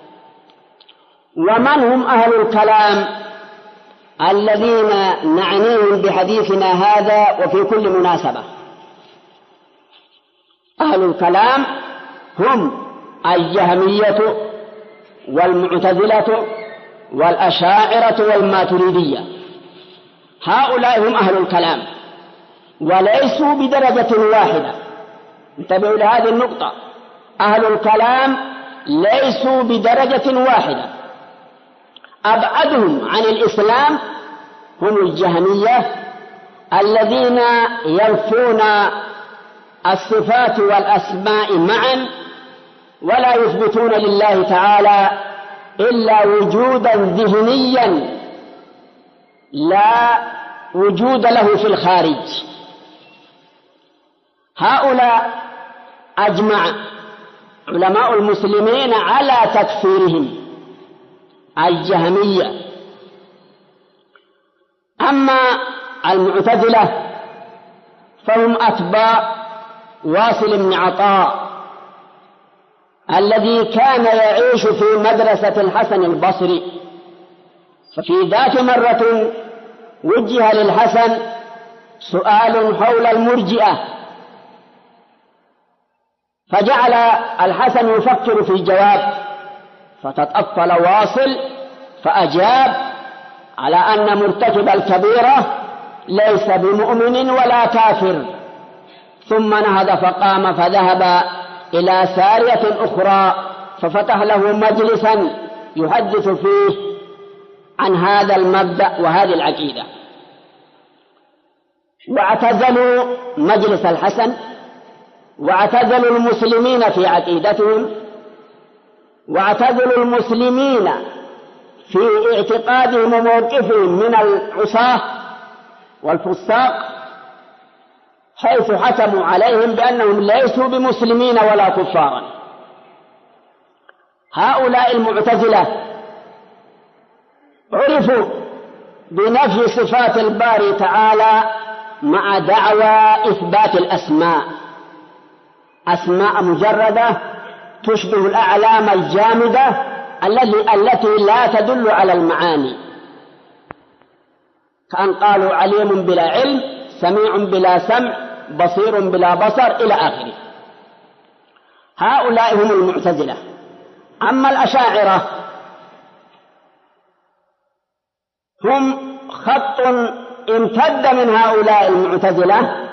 ومن هم أهل الكلام الذين نعنيهم بحديثنا هذا وفي كل مناسبة؟ أهل الكلام هم الجهمية والمعتزلة والأشاعرة والماتريدية، هؤلاء هم أهل الكلام، وليسوا بدرجة واحدة. انتبهوا لهذه النقطة، أهل الكلام ليسوا بدرجة واحدة. أبعدهم عن الإسلام هم الجهمية الذين ينفون الصفات والأسماء معا، ولا يثبتون لله تعالى إلا وجودا ذهنيا لا وجود له في الخارج. هؤلاء أجمع علماء المسلمين على تكفيرهم الجهمية. أما المعتزلة فهم أتباع واصل بن عطاء الذي كان يعيش في مدرسة الحسن البصري. ففي ذات مرة وجه للحسن سؤال حول المرجئة، فجعل الحسن يفكر في الجواب، فتطفل واصل فأجاب على أن مرتكب الكبيرة ليس بمؤمن ولا كافر، ثم نهض فقام فذهب إلى سارية أخرى ففتح له مجلسا يحدث فيه عن هذا المبدأ وهذه العقيدة. واعتزلوا مجلس الحسن، واعتزلوا المسلمين في عقيدتهم، واعتزلوا المسلمين في اعتقادهم وموقفهم من العصاة والفساق، حيث حكموا عليهم بأنهم ليسوا بمسلمين ولا كفارا. هؤلاء المعتزلة عرفوا بنفي صفات الباري تعالى مع دعوى إثبات الأسماء، أسماء مجردة تشبه الأعلام الجامدة التي لا تدل على المعاني، كأن قالوا عليم بلا علم، سميع بلا سمع، بصير بلا بصر إلى آخره. هؤلاء هم المعتزلة. أما الأشاعرة هم خط امتد من هؤلاء المعتزلة،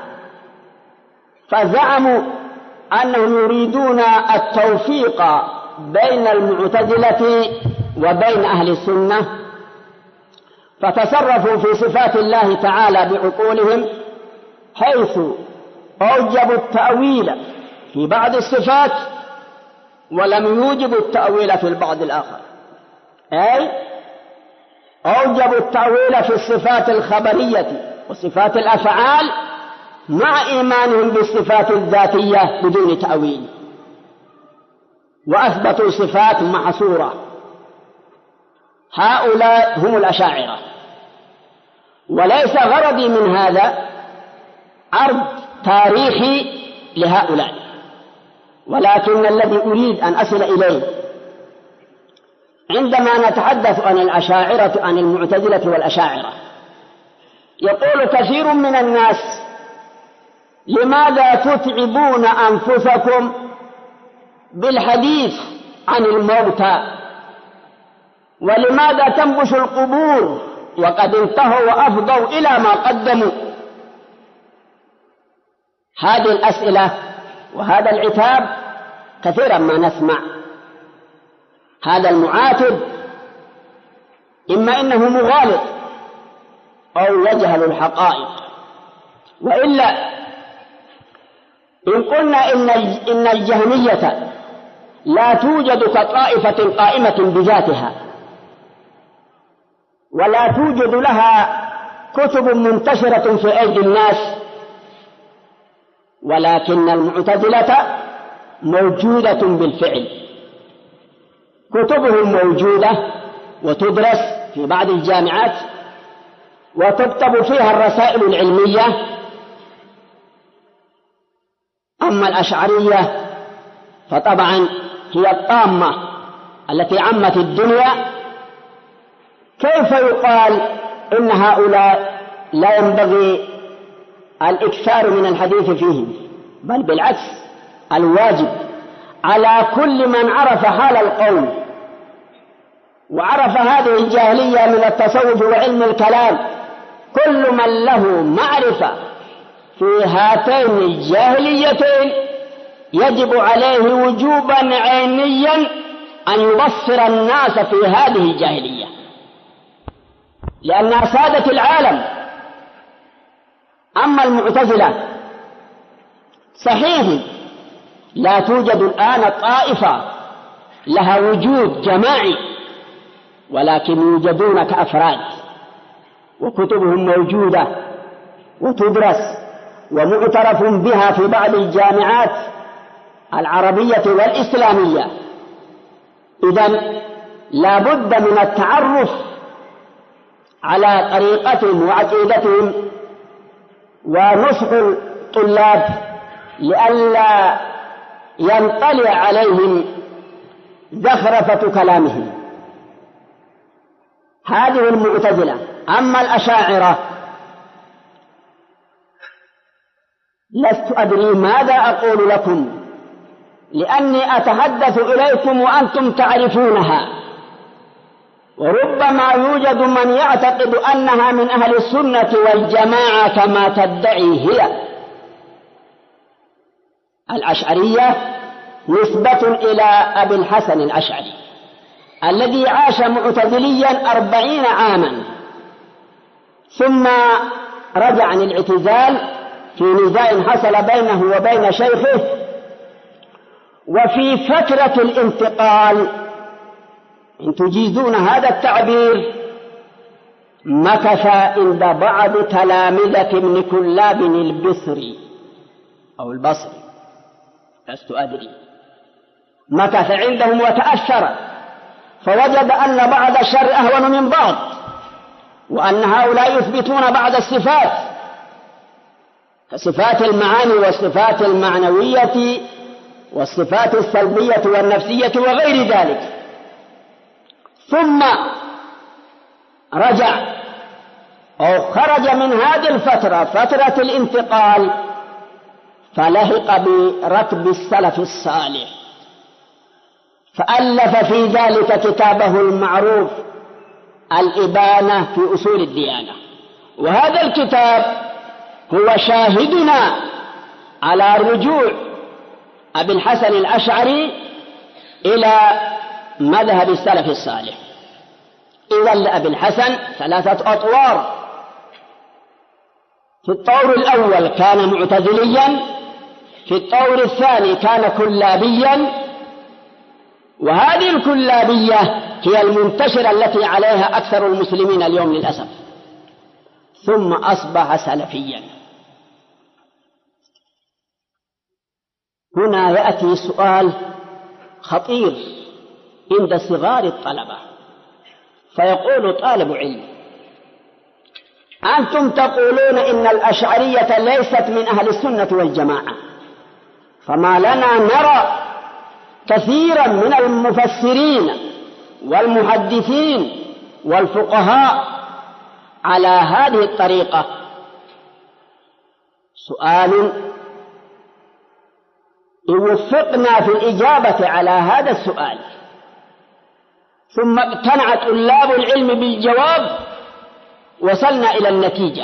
فزعموا أنهم يريدون التوفيق بين المعتزلة وبين أهل السنة، فتصرفوا في صفات الله تعالى بعقولهم، حيث أوجبوا التأويل في بعض الصفات ولم يوجبوا التأويل في البعض الآخر، أي أوجبوا التأويل في الصفات الخبرية وصفات الأفعال مع إيمانهم بالصفات الذاتية بدون تأويل، وأثبتوا صفات محصورة. هؤلاء هم الأشاعرة. وليس غرضي من هذا عرض تاريخي لهؤلاء، ولكن الذي أريد أن أصل إليه عندما نتحدث عن الأشاعرة عن المعتزلة والأشاعرة، يقول كثير من الناس: لماذا تتعبون أنفسكم بالحديث عن الموتى؟ ولماذا تنبش القبور وقد انتهوا وأفضوا إلى ما قدموا؟ هذه الأسئلة وهذا العتاب كثيرا ما نسمع. هذا المعاتب إما إنه مغالط أو يجهل الحقائق، وإلا إن قلنا إن الجهمية لا توجد كطائفة قائمة بذاتها، ولا توجد لها كتب منتشرة في أيدي الناس، ولكن المعتزلة موجودة بالفعل. كتبهم موجودة وتدرس في بعض الجامعات وتكتب فيها الرسائل العلمية. أما الأشعرية فطبعا هي الطامة التي عمت الدنيا. كيف يقال إن هؤلاء لا ينبغي الإكثار من الحديث فيهم؟ بل بالعكس، الواجب على كل من عرف حال القوم وعرف هذه الجاهلية من التصوف وعلم الكلام، كل من له معرفة في هاتين الجاهليتين يجب عليه وجوبا عينيا أن يبصر الناس في هذه الجاهلية، لأنها سادت العالم. أما المعتزلة صحيح لا توجد الآن طائفة لها وجود جماعي، ولكن يوجدون كأفراد، وكتبهم موجودة وتدرس ومعترف بها في بعض الجامعات العربية والإسلامية. إذن لا بد من التعرف على طريقتهم وعقيدتهم ونصح الطلاب لئلا ينطلع عليهم زخرفة كلامهم. هذه المعتزلة. أما الأشاعرة لست أدري ماذا أقول لكم، لأني أتحدث إليكم وأنتم تعرفونها، وربما يوجد من يعتقد أنها من أهل السنة والجماعة كما تدعي هي. الأشعرية نسبة إلى أبي الحسن الأشعري الذي عاش معتزليا 40 عاما، ثم رجع عن الاعتزال في نزاع حصل بينه وبين شيخه. وفي فترة الانتقال، إن تجيزون هذا التعبير، مكث عند بعض تلامذة ابن كلاب البصري أو البصري، لست أدري، مكث عندهم وتأثر، فوجد أن بعض الشر أهون من بعض، وأن هؤلاء يثبتون بعض الصفات كصفات المعاني والصفات المعنوية والصفات السلبية والنفسية وغير ذلك. ثم رجع أو خرج من هذه الفترة، فترة الانتقال، فلحق بركب السلف الصالح، فألف في ذلك كتابه المعروف الإبانة في أصول الديانة. وهذا الكتاب هو شاهدنا على رجوع أبي الحسن الأشعري إلى مذهب السلف الصالح. إذا لأبي الحسن 3 أطوار: في الطور الأول كان معتزليا، في الطور الثاني كان كلابيا، وهذه الكلابية هي المنتشرة التي عليها أكثر المسلمين اليوم للأسف. ثم أصبح سلفيا. هنا يأتي سؤال خطير عند صغار الطلبة، فيقول طالب علم: أنتم تقولون إن الأشعرية ليست من أهل السنة والجماعة، فما لنا نرى كثيرا من المفسرين والمحدثين والفقهاء على هذه الطريقة؟ سؤال إن وفقنا في الإجابة على هذا السؤال ثم اقتنع طلاب العلم بالجواب وصلنا إلى النتيجة.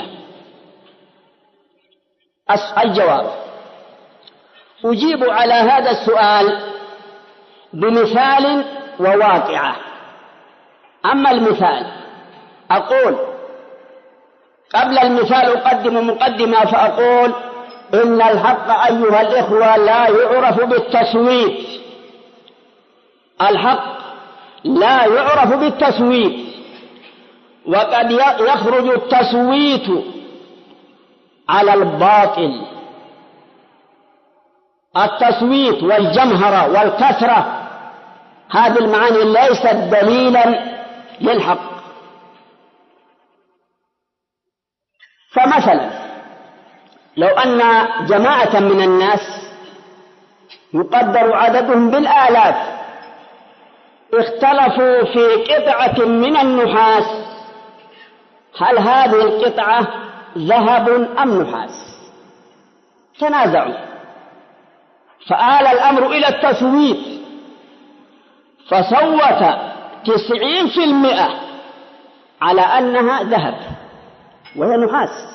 الجواب: أجيب على هذا السؤال بمثال وواقعة. أما المثال أقول قبل المثال أقدم مقدمة فأقول إن الحق أيها الإخوة لا يعرف بالتصويت. الحق لا يعرف بالتصويت، وقد يخرج التصويت على الباطل. التصويت والجمهرة والكثرة هذه المعاني ليست دليلا للحق. فمثلا لو أن جماعة من الناس يقدر عددهم بالآلاف اختلفوا في قطعة من النحاس، هل هذه القطعة ذهب أم نحاس؟ تنازعوا، فآل الأمر إلى التصويت، فصوت 90% على أنها ذهب وهي نحاس.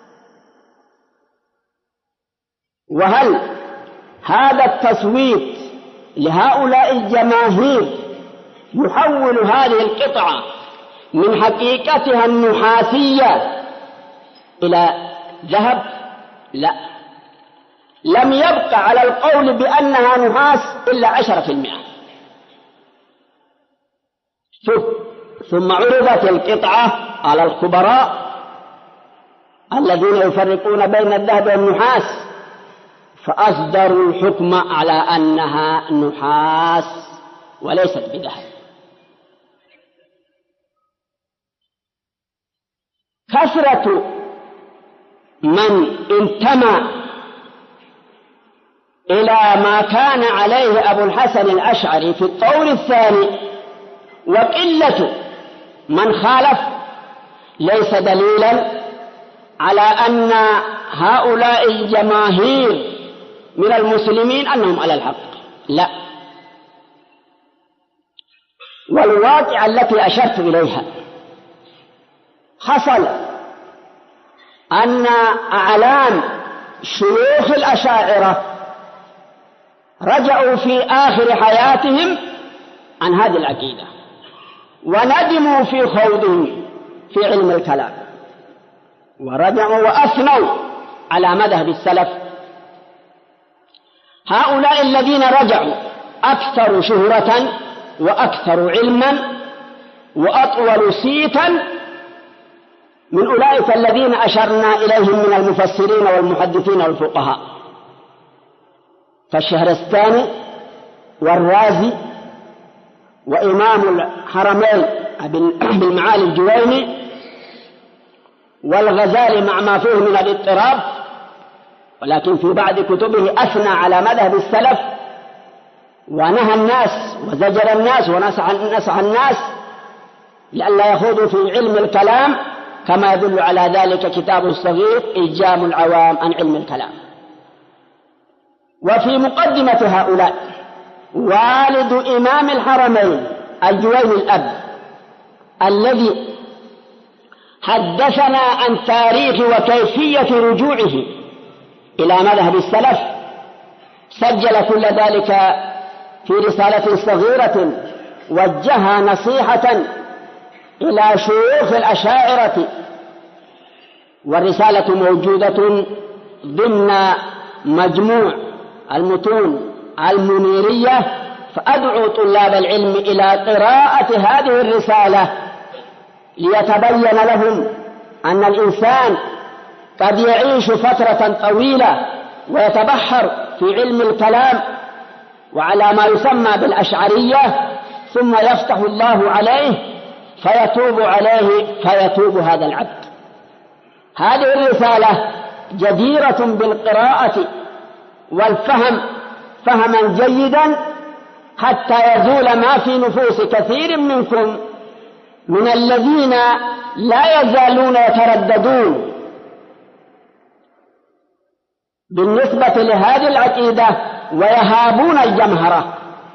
وهل هذا التصويت لهؤلاء الجماهير يحول هذه القطعة من حقيقتها النحاسية إلى ذهب؟ لا، لم يبق على القول بأنها نحاس إلا 10%. ثم عرضت القطعة على الخبراء الذين يفرقون بين الذهب والنحاس، فأصدروا الحكم على أنها نحاس وليست بذهب. كثرة من انتمى إلى ما كان عليه أبو الحسن الأشعري في الطور الثاني وقلة من خالف ليس دليلا على أن هؤلاء الجماهير من المسلمين أنهم على الحق، لا. والواقع التي أشرت إليها حصل أن أعلام شيوخ الأشاعرة رجعوا في آخر حياتهم عن هذه العقيدة وندموا في خوضهم في علم الكلام، ورجعوا وأثنوا على مذهب السلف. هؤلاء الذين رجعوا أكثر شهرة وأكثر علما وأطول صيتا من أولئك الذين أشرنا إليهم من المفسرين والمحدثين والفقهاء، كالشهرستاني والرازي وإمام الحرمين بالمعالي الجويني والغزالي مع ما فيه من الاضطراب، ولكن في بعض كتبه أثنى على مذهب السلف ونهى الناس وزجر الناس ونصح الناس لئلا يخوضوا في علم الكلام، كما يدل على ذلك كتاب صغير إلجام العوام عن علم الكلام. وفي مقدمة هؤلاء والد إمام الحرمين الجويني الأب الذي حدثنا عن تاريخ وكيفية رجوعه إلى مذهب السلف، سجل كل ذلك في رسالة صغيرة وجهها نصيحة إلى شيوخ الأشاعرة، والرسالة موجودة ضمن مجموع المتون المنيرية، فأدعو طلاب العلم إلى قراءة هذه الرسالة ليتبين لهم أن الإنسان قد يعيش فترة طويلة ويتبحر في علم الكلام وعلى ما يسمى بالأشعرية، ثم يفتح الله عليه فيتوب عليه فيتوب هذا العبد. هذه الرسالة جديرة بالقراءة والفهم فهما جيدا حتى يزول ما في نفوس كثير منكم من الذين لا يزالون يترددون بالنسبة لهذه العقيدة ويهابون الجمهرة.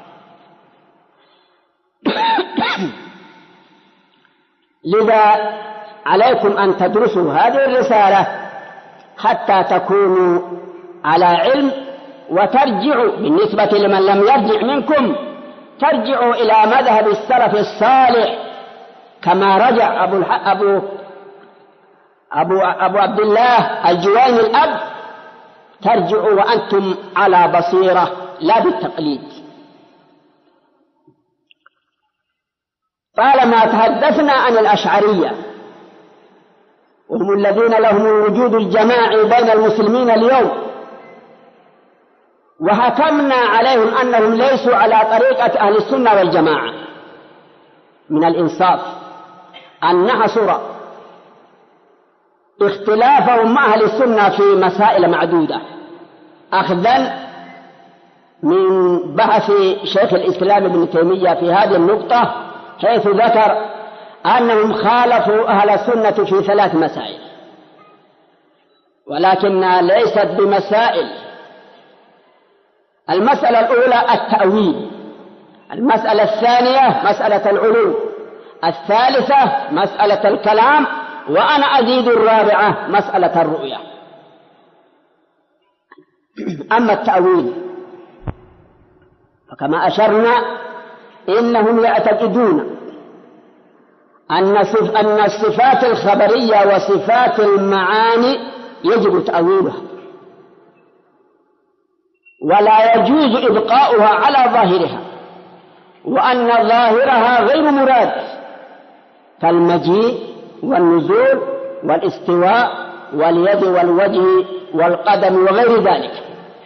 لذا عليكم أن تدرسوا هذه الرسالة حتى تكونوا على علم وترجعوا، بالنسبة لمن لم يرجع منكم، ترجعوا إلى مذهب السلف الصالح كما رجع أبو عبد الله الجويني الأب. ترجعوا وأنتم على بصيرة لا بالتقليد. طالما تحدثنا عن الأشعرية وهم الذين لهم الوجود الجماعي بين المسلمين اليوم، وحكمنا عليهم أنهم ليسوا على طريقة أهل السنة والجماعة، من الإنصاف أن نحصر اختلافهم مع أهل السنة في مسائل معدودة، أخذا من بحث شيخ الإسلام ابن تيمية في هذه النقطة، حيث ذكر أنهم خالفوا أهل السنة في 3 مسائل، ولكنها ليست بمسائل. المسألة الأولى التأويل، المسألة الثانية مسألة العلو، الثالثة مسألة الكلام، وأنا أزيد الرابعة مسألة الرؤية. أما التأويل فكما أشرنا إنهم يعتقدون أن الصفات الخبرية وصفات المعاني يجب تأويلها، ولا يجوز إبقاؤها على ظاهرها، وأن ظاهرها غير مراد كالمجيء والنزول والاستواء واليد والوجه والقدم وغير ذلك.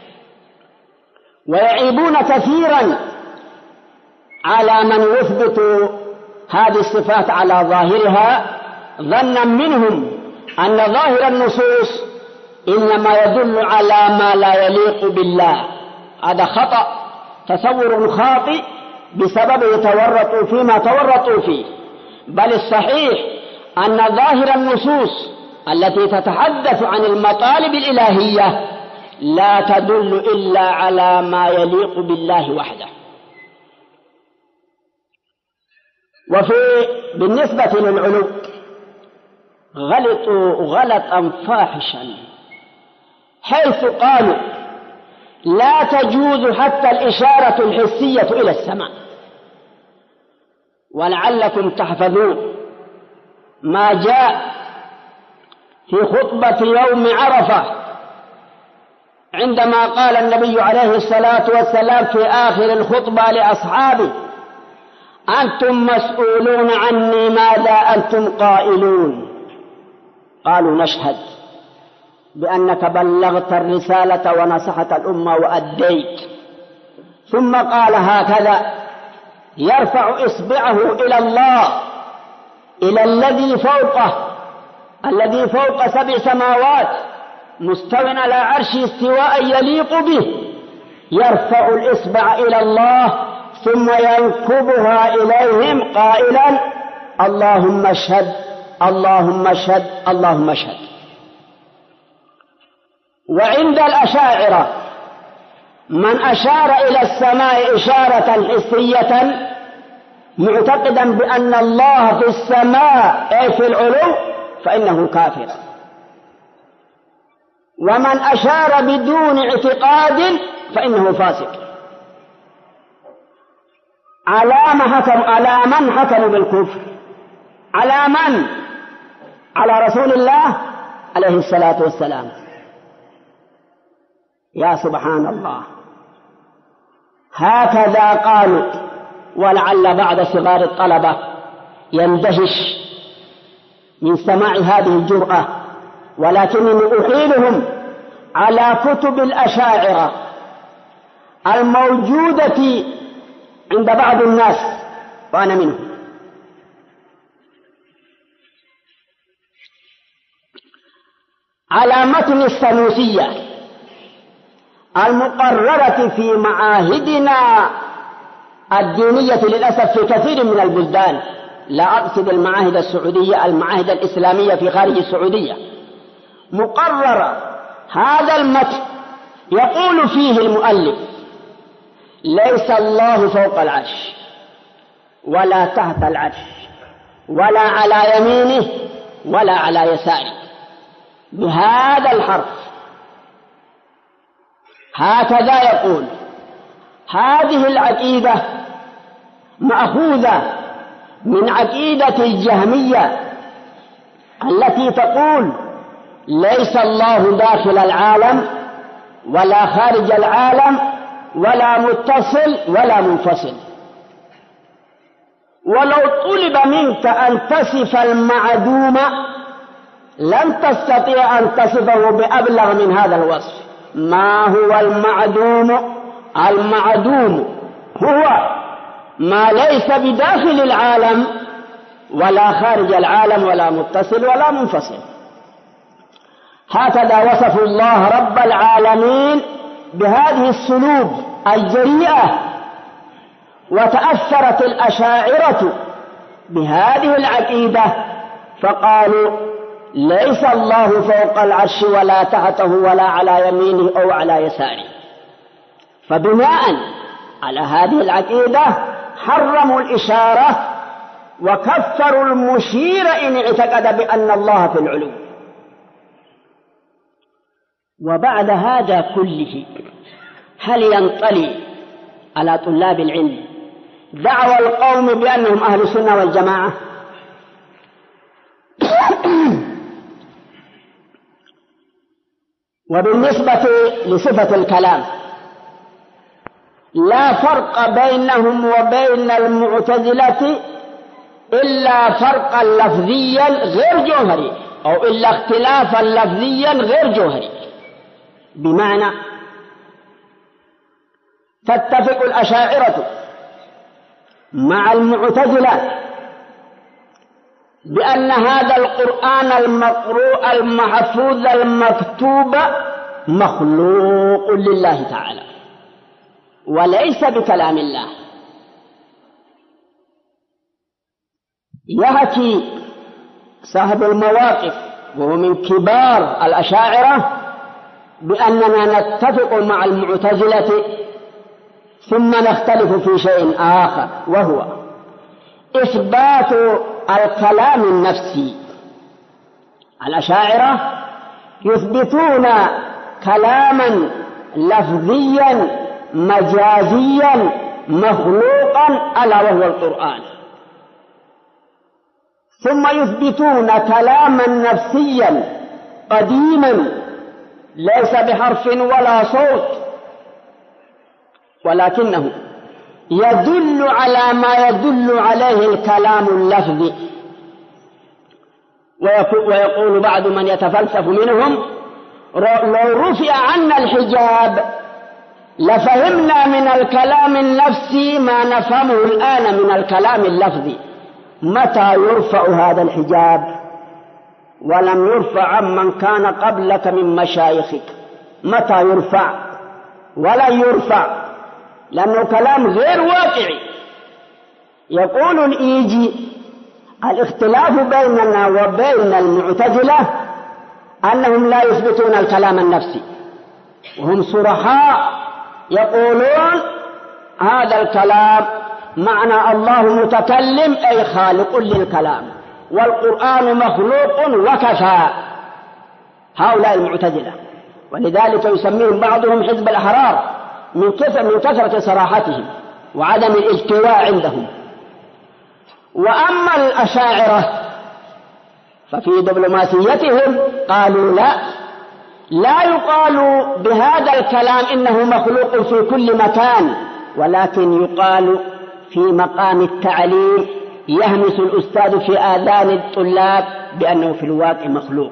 ويعيبون كثيرا على من يثبت هذه الصفات على ظاهرها، ظنا منهم أن ظاهر النصوص إنما يدل على ما لا يليق بالله. هذا خطأ، تصور خاطئ بسبب يتورطوا فيما تورطوا فيه، بل الصحيح أن ظاهر النصوص التي تتحدث عن المطالب الإلهية لا تدل إلا على ما يليق بالله وحده. بالنسبة للعلو غلطوا غلطا فاحشا، حيث قالوا لا تجوز حتى الإشارة الحسية إلى السماء. ولعلكم تحفظون ما جاء في خطبة يوم عرفة عندما قال النبي عليه الصلاة والسلام في آخر الخطبة لأصحابه: أنتم مسؤولون عني، ماذا أنتم قائلون؟ قالوا: نشهد بأنك بلغت الرسالة ونصحت الأمة وأديت. ثم قال هكذا: يرفع إصبعه إلى الله، إلى الذي فوقه، الذي فوق 7 سماوات، مستوٍ على عرشه استواء يليق به، يرفع الإصبع إلى الله ثم ينكبها إليهم قائلا: اللهم اشهد اللهم اشهد اللهم اشهد. وعند الأشاعرة من أشار إلى السماء إشارة حسية معتقدا بأن الله في السماء أي في العلو فإنه كافر، ومن أشار بدون اعتقاد فإنه فاسق. على من حكموا بالكفر؟ على من؟ على رسول الله عليه الصلاة والسلام. يا سبحان الله، هكذا قالوا. ولعل بعض صغار الطلبة يندهش من سماع هذه الجرأة، ولكنني أحيلهم على كتب الأشاعرة الموجودة عند بعض الناس وأنا منهم. على متن السنوسية المقررة في معاهدنا الدينية للأسف في كثير من البلدان، لا أقصد المعاهد السعودية، المعاهد الإسلامية في خارج السعودية، مقرر هذا المتن يقول فيه المؤلف: ليس الله فوق العرش ولا تحت العرش ولا على يمينه ولا على يساره، بهذا الحرف هكذا يقول. هذه العقيدة مأخوذة من عقيدة الجهمية التي تقول ليس الله داخل العالم ولا خارج العالم ولا متصل ولا منفصل. ولو طلب منك أن تصف المعدوم لن تستطيع أن تصفه بأبلغ من هذا الوصف. ما هو المعدوم؟ المعدوم هو ما ليس بداخل العالم ولا خارج العالم ولا متصل ولا منفصل. هكذا وصف الله رب العالمين بهذه السلوب الجريئة. وتأثرت الأشاعرة بهذه العقيدة فقالوا ليس الله فوق العرش ولا تحته ولا على يمينه أو على يساره. فبناء على هذه العقيدة حرموا الإشارة وكفروا المشير إن اعتقد بأن الله في العلو. وبعد هذا كله هل ينطلي على طلاب العلم دعوى القوم بأنهم أهل السنة والجماعة؟ وبالنسبة لصفة الكلام لا فرق بينهم وبين المعتزلة إلا فرقا لفظيا غير جوهري، أو إلا اختلافا لفظيا غير جوهري. بمعنى تتفق الأشاعرة مع المعتزلة بأن هذا القرآن المقروء المحفوظ المكتوب مخلوق لله تعالى وليس بكلام الله. يحكي صاحب المواقف وهو من كبار الأشاعرة بأننا نتفق مع المعتزلة ثم نختلف في شيء آخر، وهو إثبات الكلام النفسي. الأشاعرة يثبتون كلاما لفظيا مجازيا مخلوقا ألا وهو القرآن، ثم يثبتون كلاما نفسيا قديما ليس بحرف ولا صوت ولكنه يدل على ما يدل عليه الكلام اللفظي. ويقول بعض من يتفلسف منهم لو رفع عنا الحجاب لفهمنا من الكلام النفسي ما نفهمه الآن من الكلام اللفظي. متى يرفع هذا الحجاب ولم يرفع عمن كان قبلك من مشايخك؟ متى يرفع؟ ولا يرفع، لأنه كلام غير واقعي. يقول الإيجي الاختلاف بيننا وبين المعتزلة أنهم لا يثبتون الكلام النفسي، وهم صرحاء يقولون هذا الكلام معنى الله متكلم أي خالق للكلام، والقرآن مخلوق وكفى. هؤلاء المعتزلة، ولذلك يسميهم بعضهم حزب الأحرار من كثرة صراحتهم وعدم الاستواء عندهم. وأما الأشاعرة ففي دبلوماسيتهم قالوا لا يقال بهذا الكلام إنه مخلوق في كل مكان، ولكن يقال في مقام التعليم يهمس الأستاذ في آذان الطلاب بأنه في الواقع مخلوق.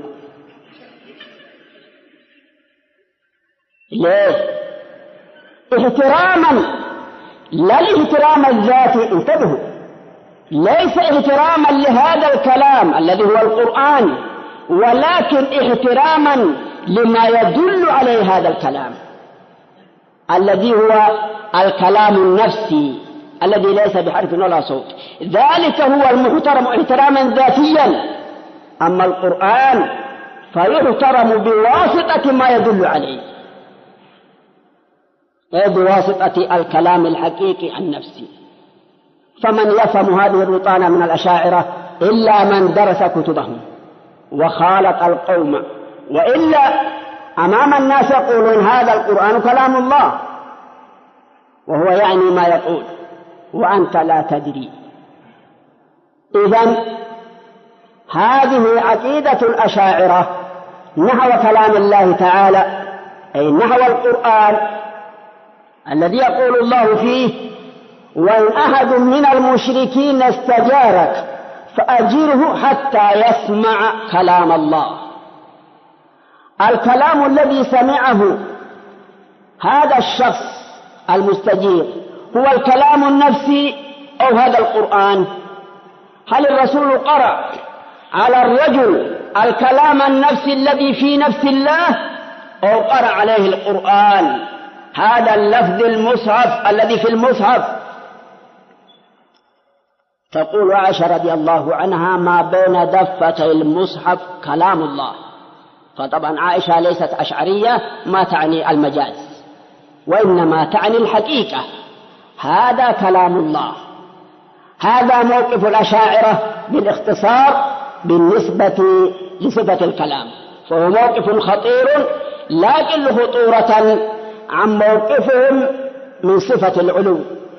ليه؟ احتراما، لا الاحترام الذاتي، انتبهوا، ليس احتراما لهذا الكلام الذي هو القرآن، ولكن احتراما لما يدل عليه هذا الكلام الذي هو الكلام النفسي الذي ليس بحرف ولا صوت، ذلك هو المحترم احتراما ذاتيا. أما القرآن فيحترم بواسطة ما يدل عليه، بواسطة الكلام الحقيقي النفسي. فمن يفهم هذه البطانة من الأشاعرة إلا من درس كتبهم وخالط القوم، وإلا أمام الناس يقولون هذا القرآن كلام الله، وهو يعني ما يقول وأنت لا تدري. إذن هذه عقيدة الأشاعرة نحو كلام الله تعالى، أي نحو القرآن الذي يقول الله فيه: وإن أحد من المشركين استجارك فأجره حتى يسمع كلام الله. الكلام الذي سمعه هذا الشخص المستجير هو الكلام النفسي أو هذا القرآن؟ هل الرسول قرأ على الرجل الكلام النفسي الذي في نفس الله، أو قرأ عليه القرآن هذا اللفظ المصحف الذي في المصحف؟ تقول عائشة رضي الله عنها: ما بين دفتي المصحف كلام الله. فطبعا عائشة ليست أشعرية، ما تعني المجاز، وإنما تعني الحقيقة، هذا كلام الله. هذا موقف الأشاعرة بالاختصار بالنسبة لصفة الكلام، فهو موقف خطير لا يقل خطورة عن موقفهم من صفة العلو.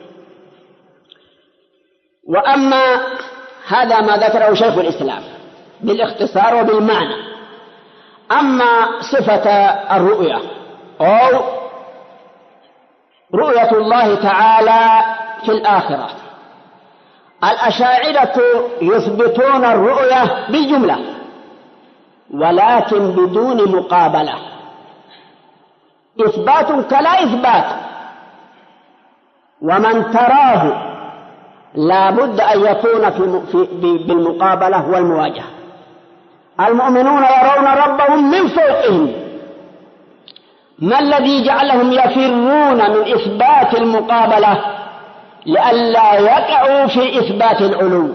وأما هذا ما ذكره شيخ الإسلام بالاختصار وبالمعنى. أما صفة الرؤية أو رؤية الله تعالى في الآخرة، الأشاعرة يثبتون الرؤية بالجملة ولكن بدون مقابلة، إثبات كلا إثبات، ومن تراه لا بد أن يكون بالمقابلة والمواجهة. المؤمنون يرون ربهم من فوقهم، ما الذي جعلهم يفرون من إثبات المقابلة؟ لئلا يقعوا في إثبات العلو.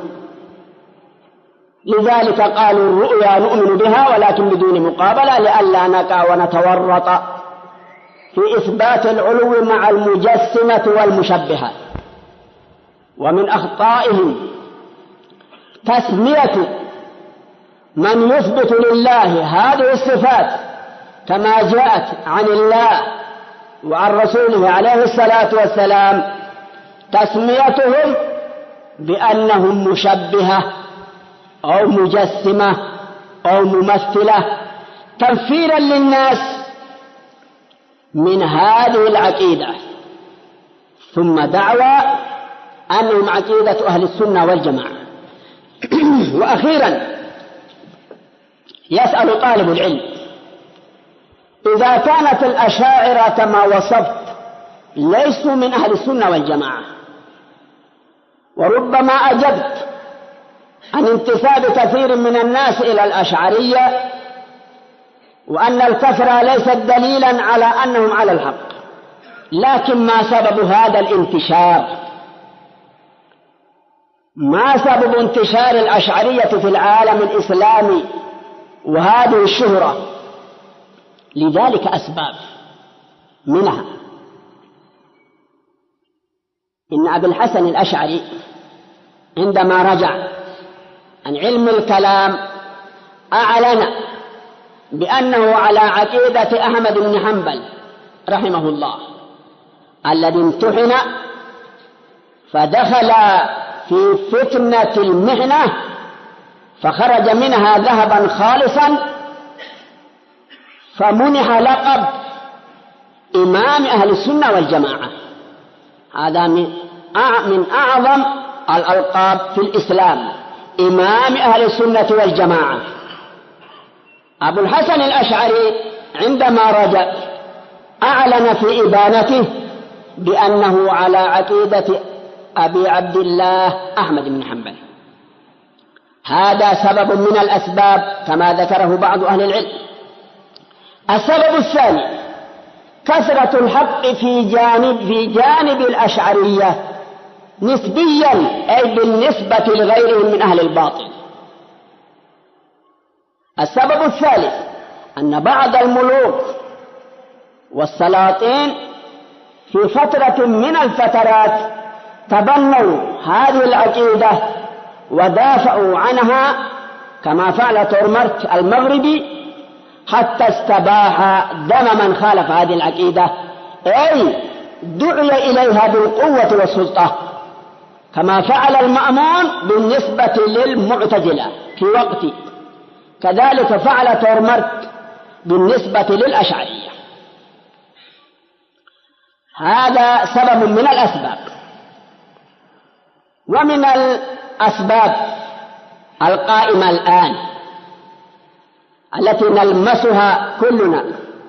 لذلك قالوا الرؤيا نؤمن بها ولكن بدون مقابلة، لئلا نقع ونتورط في إثبات العلو مع المجسمة والمشبهة. ومن أخطائهم تسمية من يثبت لله هذه الصفات كما جاءت عن الله وعن رسوله عليه الصلاة والسلام، تسميتهم بأنهم مشبهة أو مجسمة أو ممثلة، تنفيرا للناس من هذه العقيدة، ثم دعوى أنهم عقيدة أهل السنة والجماعة. وأخيرا يسأل طالب العلم: إذا كانت الأشاعرة كما وصفت ليسوا من أهل السنة والجماعة، وربما أجبت عن انتساب كثير من الناس إلى الأشعرية، وأن الكثرة ليست دليلا على أنهم على الحق، لكن ما سبب هذا الانتشار؟ ما سبب انتشار الأشعرية في العالم الإسلامي وهذه الشهرة؟ لذلك أسباب، منها إن أبي الحسن الأشعري عندما رجع عن علم الكلام أعلن بأنه على عقيدة أحمد بن حنبل رحمه الله الذي امتحن فدخل في فتنة المحنة فخرج منها ذهبا خالصا، فمنح لقب إمام أهل السنة والجماعة. هذا من أعظم الألقاب في الإسلام، إمام أهل السنة والجماعة. أبو الحسن الأشعري عندما رجع أعلن في إبانته بأنه على عقيدة أبي عبد الله أحمد بن حنبل. هذا سبب من الأسباب كما ذكره بعض أهل العلم. السبب الثاني كثرة الحق في جانب الأشعرية نسبيا، أي بالنسبة لغيرهم من أهل الباطل. السبب الثالث أن بعض الملوك والسلاطين في فترة من الفترات تبنوا هذه العقيدة ودافعوا عنها، كما فعل تورمرت المغربي، حتى استباح دم من خالف هذه العقيدة، أي دعي إليها بالقوة والسلطة، كما فعل المأمون بالنسبة للمعتزلة في وقته، كذلك فعل تورمرت بالنسبة للأشعرية. هذا سبب من الأسباب. ومن الأسباب القائمة الآن التي نلمسها كلنا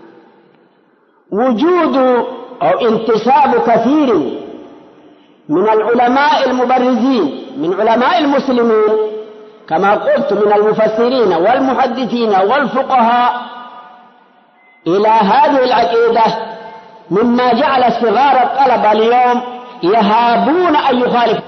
وجود أو انتساب كثير من العلماء المبرزين من علماء المسلمين، كما قلت من المفسرين والمحدثين والفقهاء، إلى هذه العقيدة، مما جعل صغار الطلبة اليوم يهابون أن يخالفوا،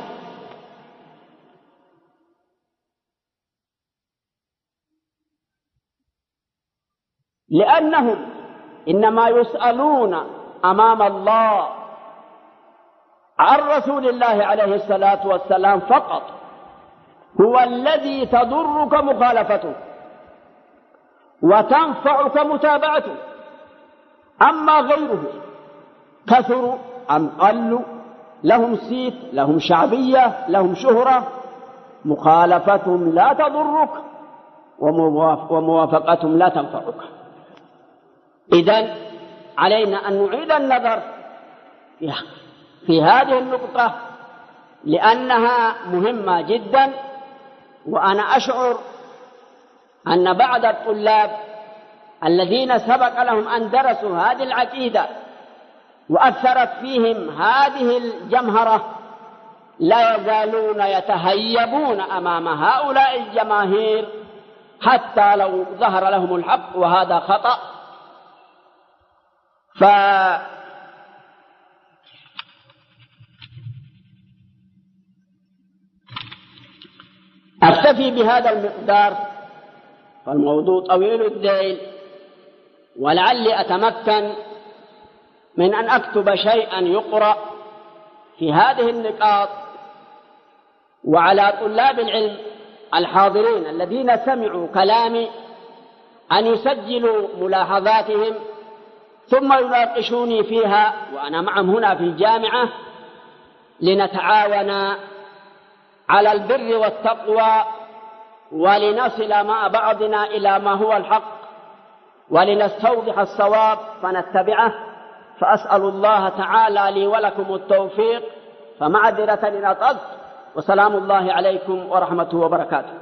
لأنهم إنما يسألون أمام الله عن رسول الله عليه الصلاة والسلام فقط، هو الذي تضرك مخالفته وتنفعك متابعته. أما غيره كثروا أم قلوا، لهم صيت، لهم شعبية، لهم شهرة، مخالفتهم لا تضرك وموافقتهم لا تنفعك. إذن علينا أن نعيد النظر في هذه النقطة، لأنها مهمة جدا. وأنا أشعر أن بعض الطلاب الذين سبق لهم أن درسوا هذه العقيدة وأثرت فيهم هذه الجمهرة لا يزالون يتهيبون أمام هؤلاء الجماهير حتى لو ظهر لهم الحق، وهذا خطأ. أكتفي بهذا المقدار، فالموضوع طويل الذيل، ولعلي أتمكن من أن أكتب شيئا يقرأ في هذه النقاط، وعلى طلاب العلم الحاضرين الذين سمعوا كلامي أن يسجلوا ملاحظاتهم ثم يناقشوني فيها، وأنا معهم هنا في الجامعة، لنتعاون على البر والتقوى، ولنصل مع بعضنا إلى ما هو الحق، ولنستوضح الصواب فنتبعه. فأسأل الله تعالى لي ولكم التوفيق، فمعذرة إن أطلت، وسلام الله عليكم ورحمته وبركاته.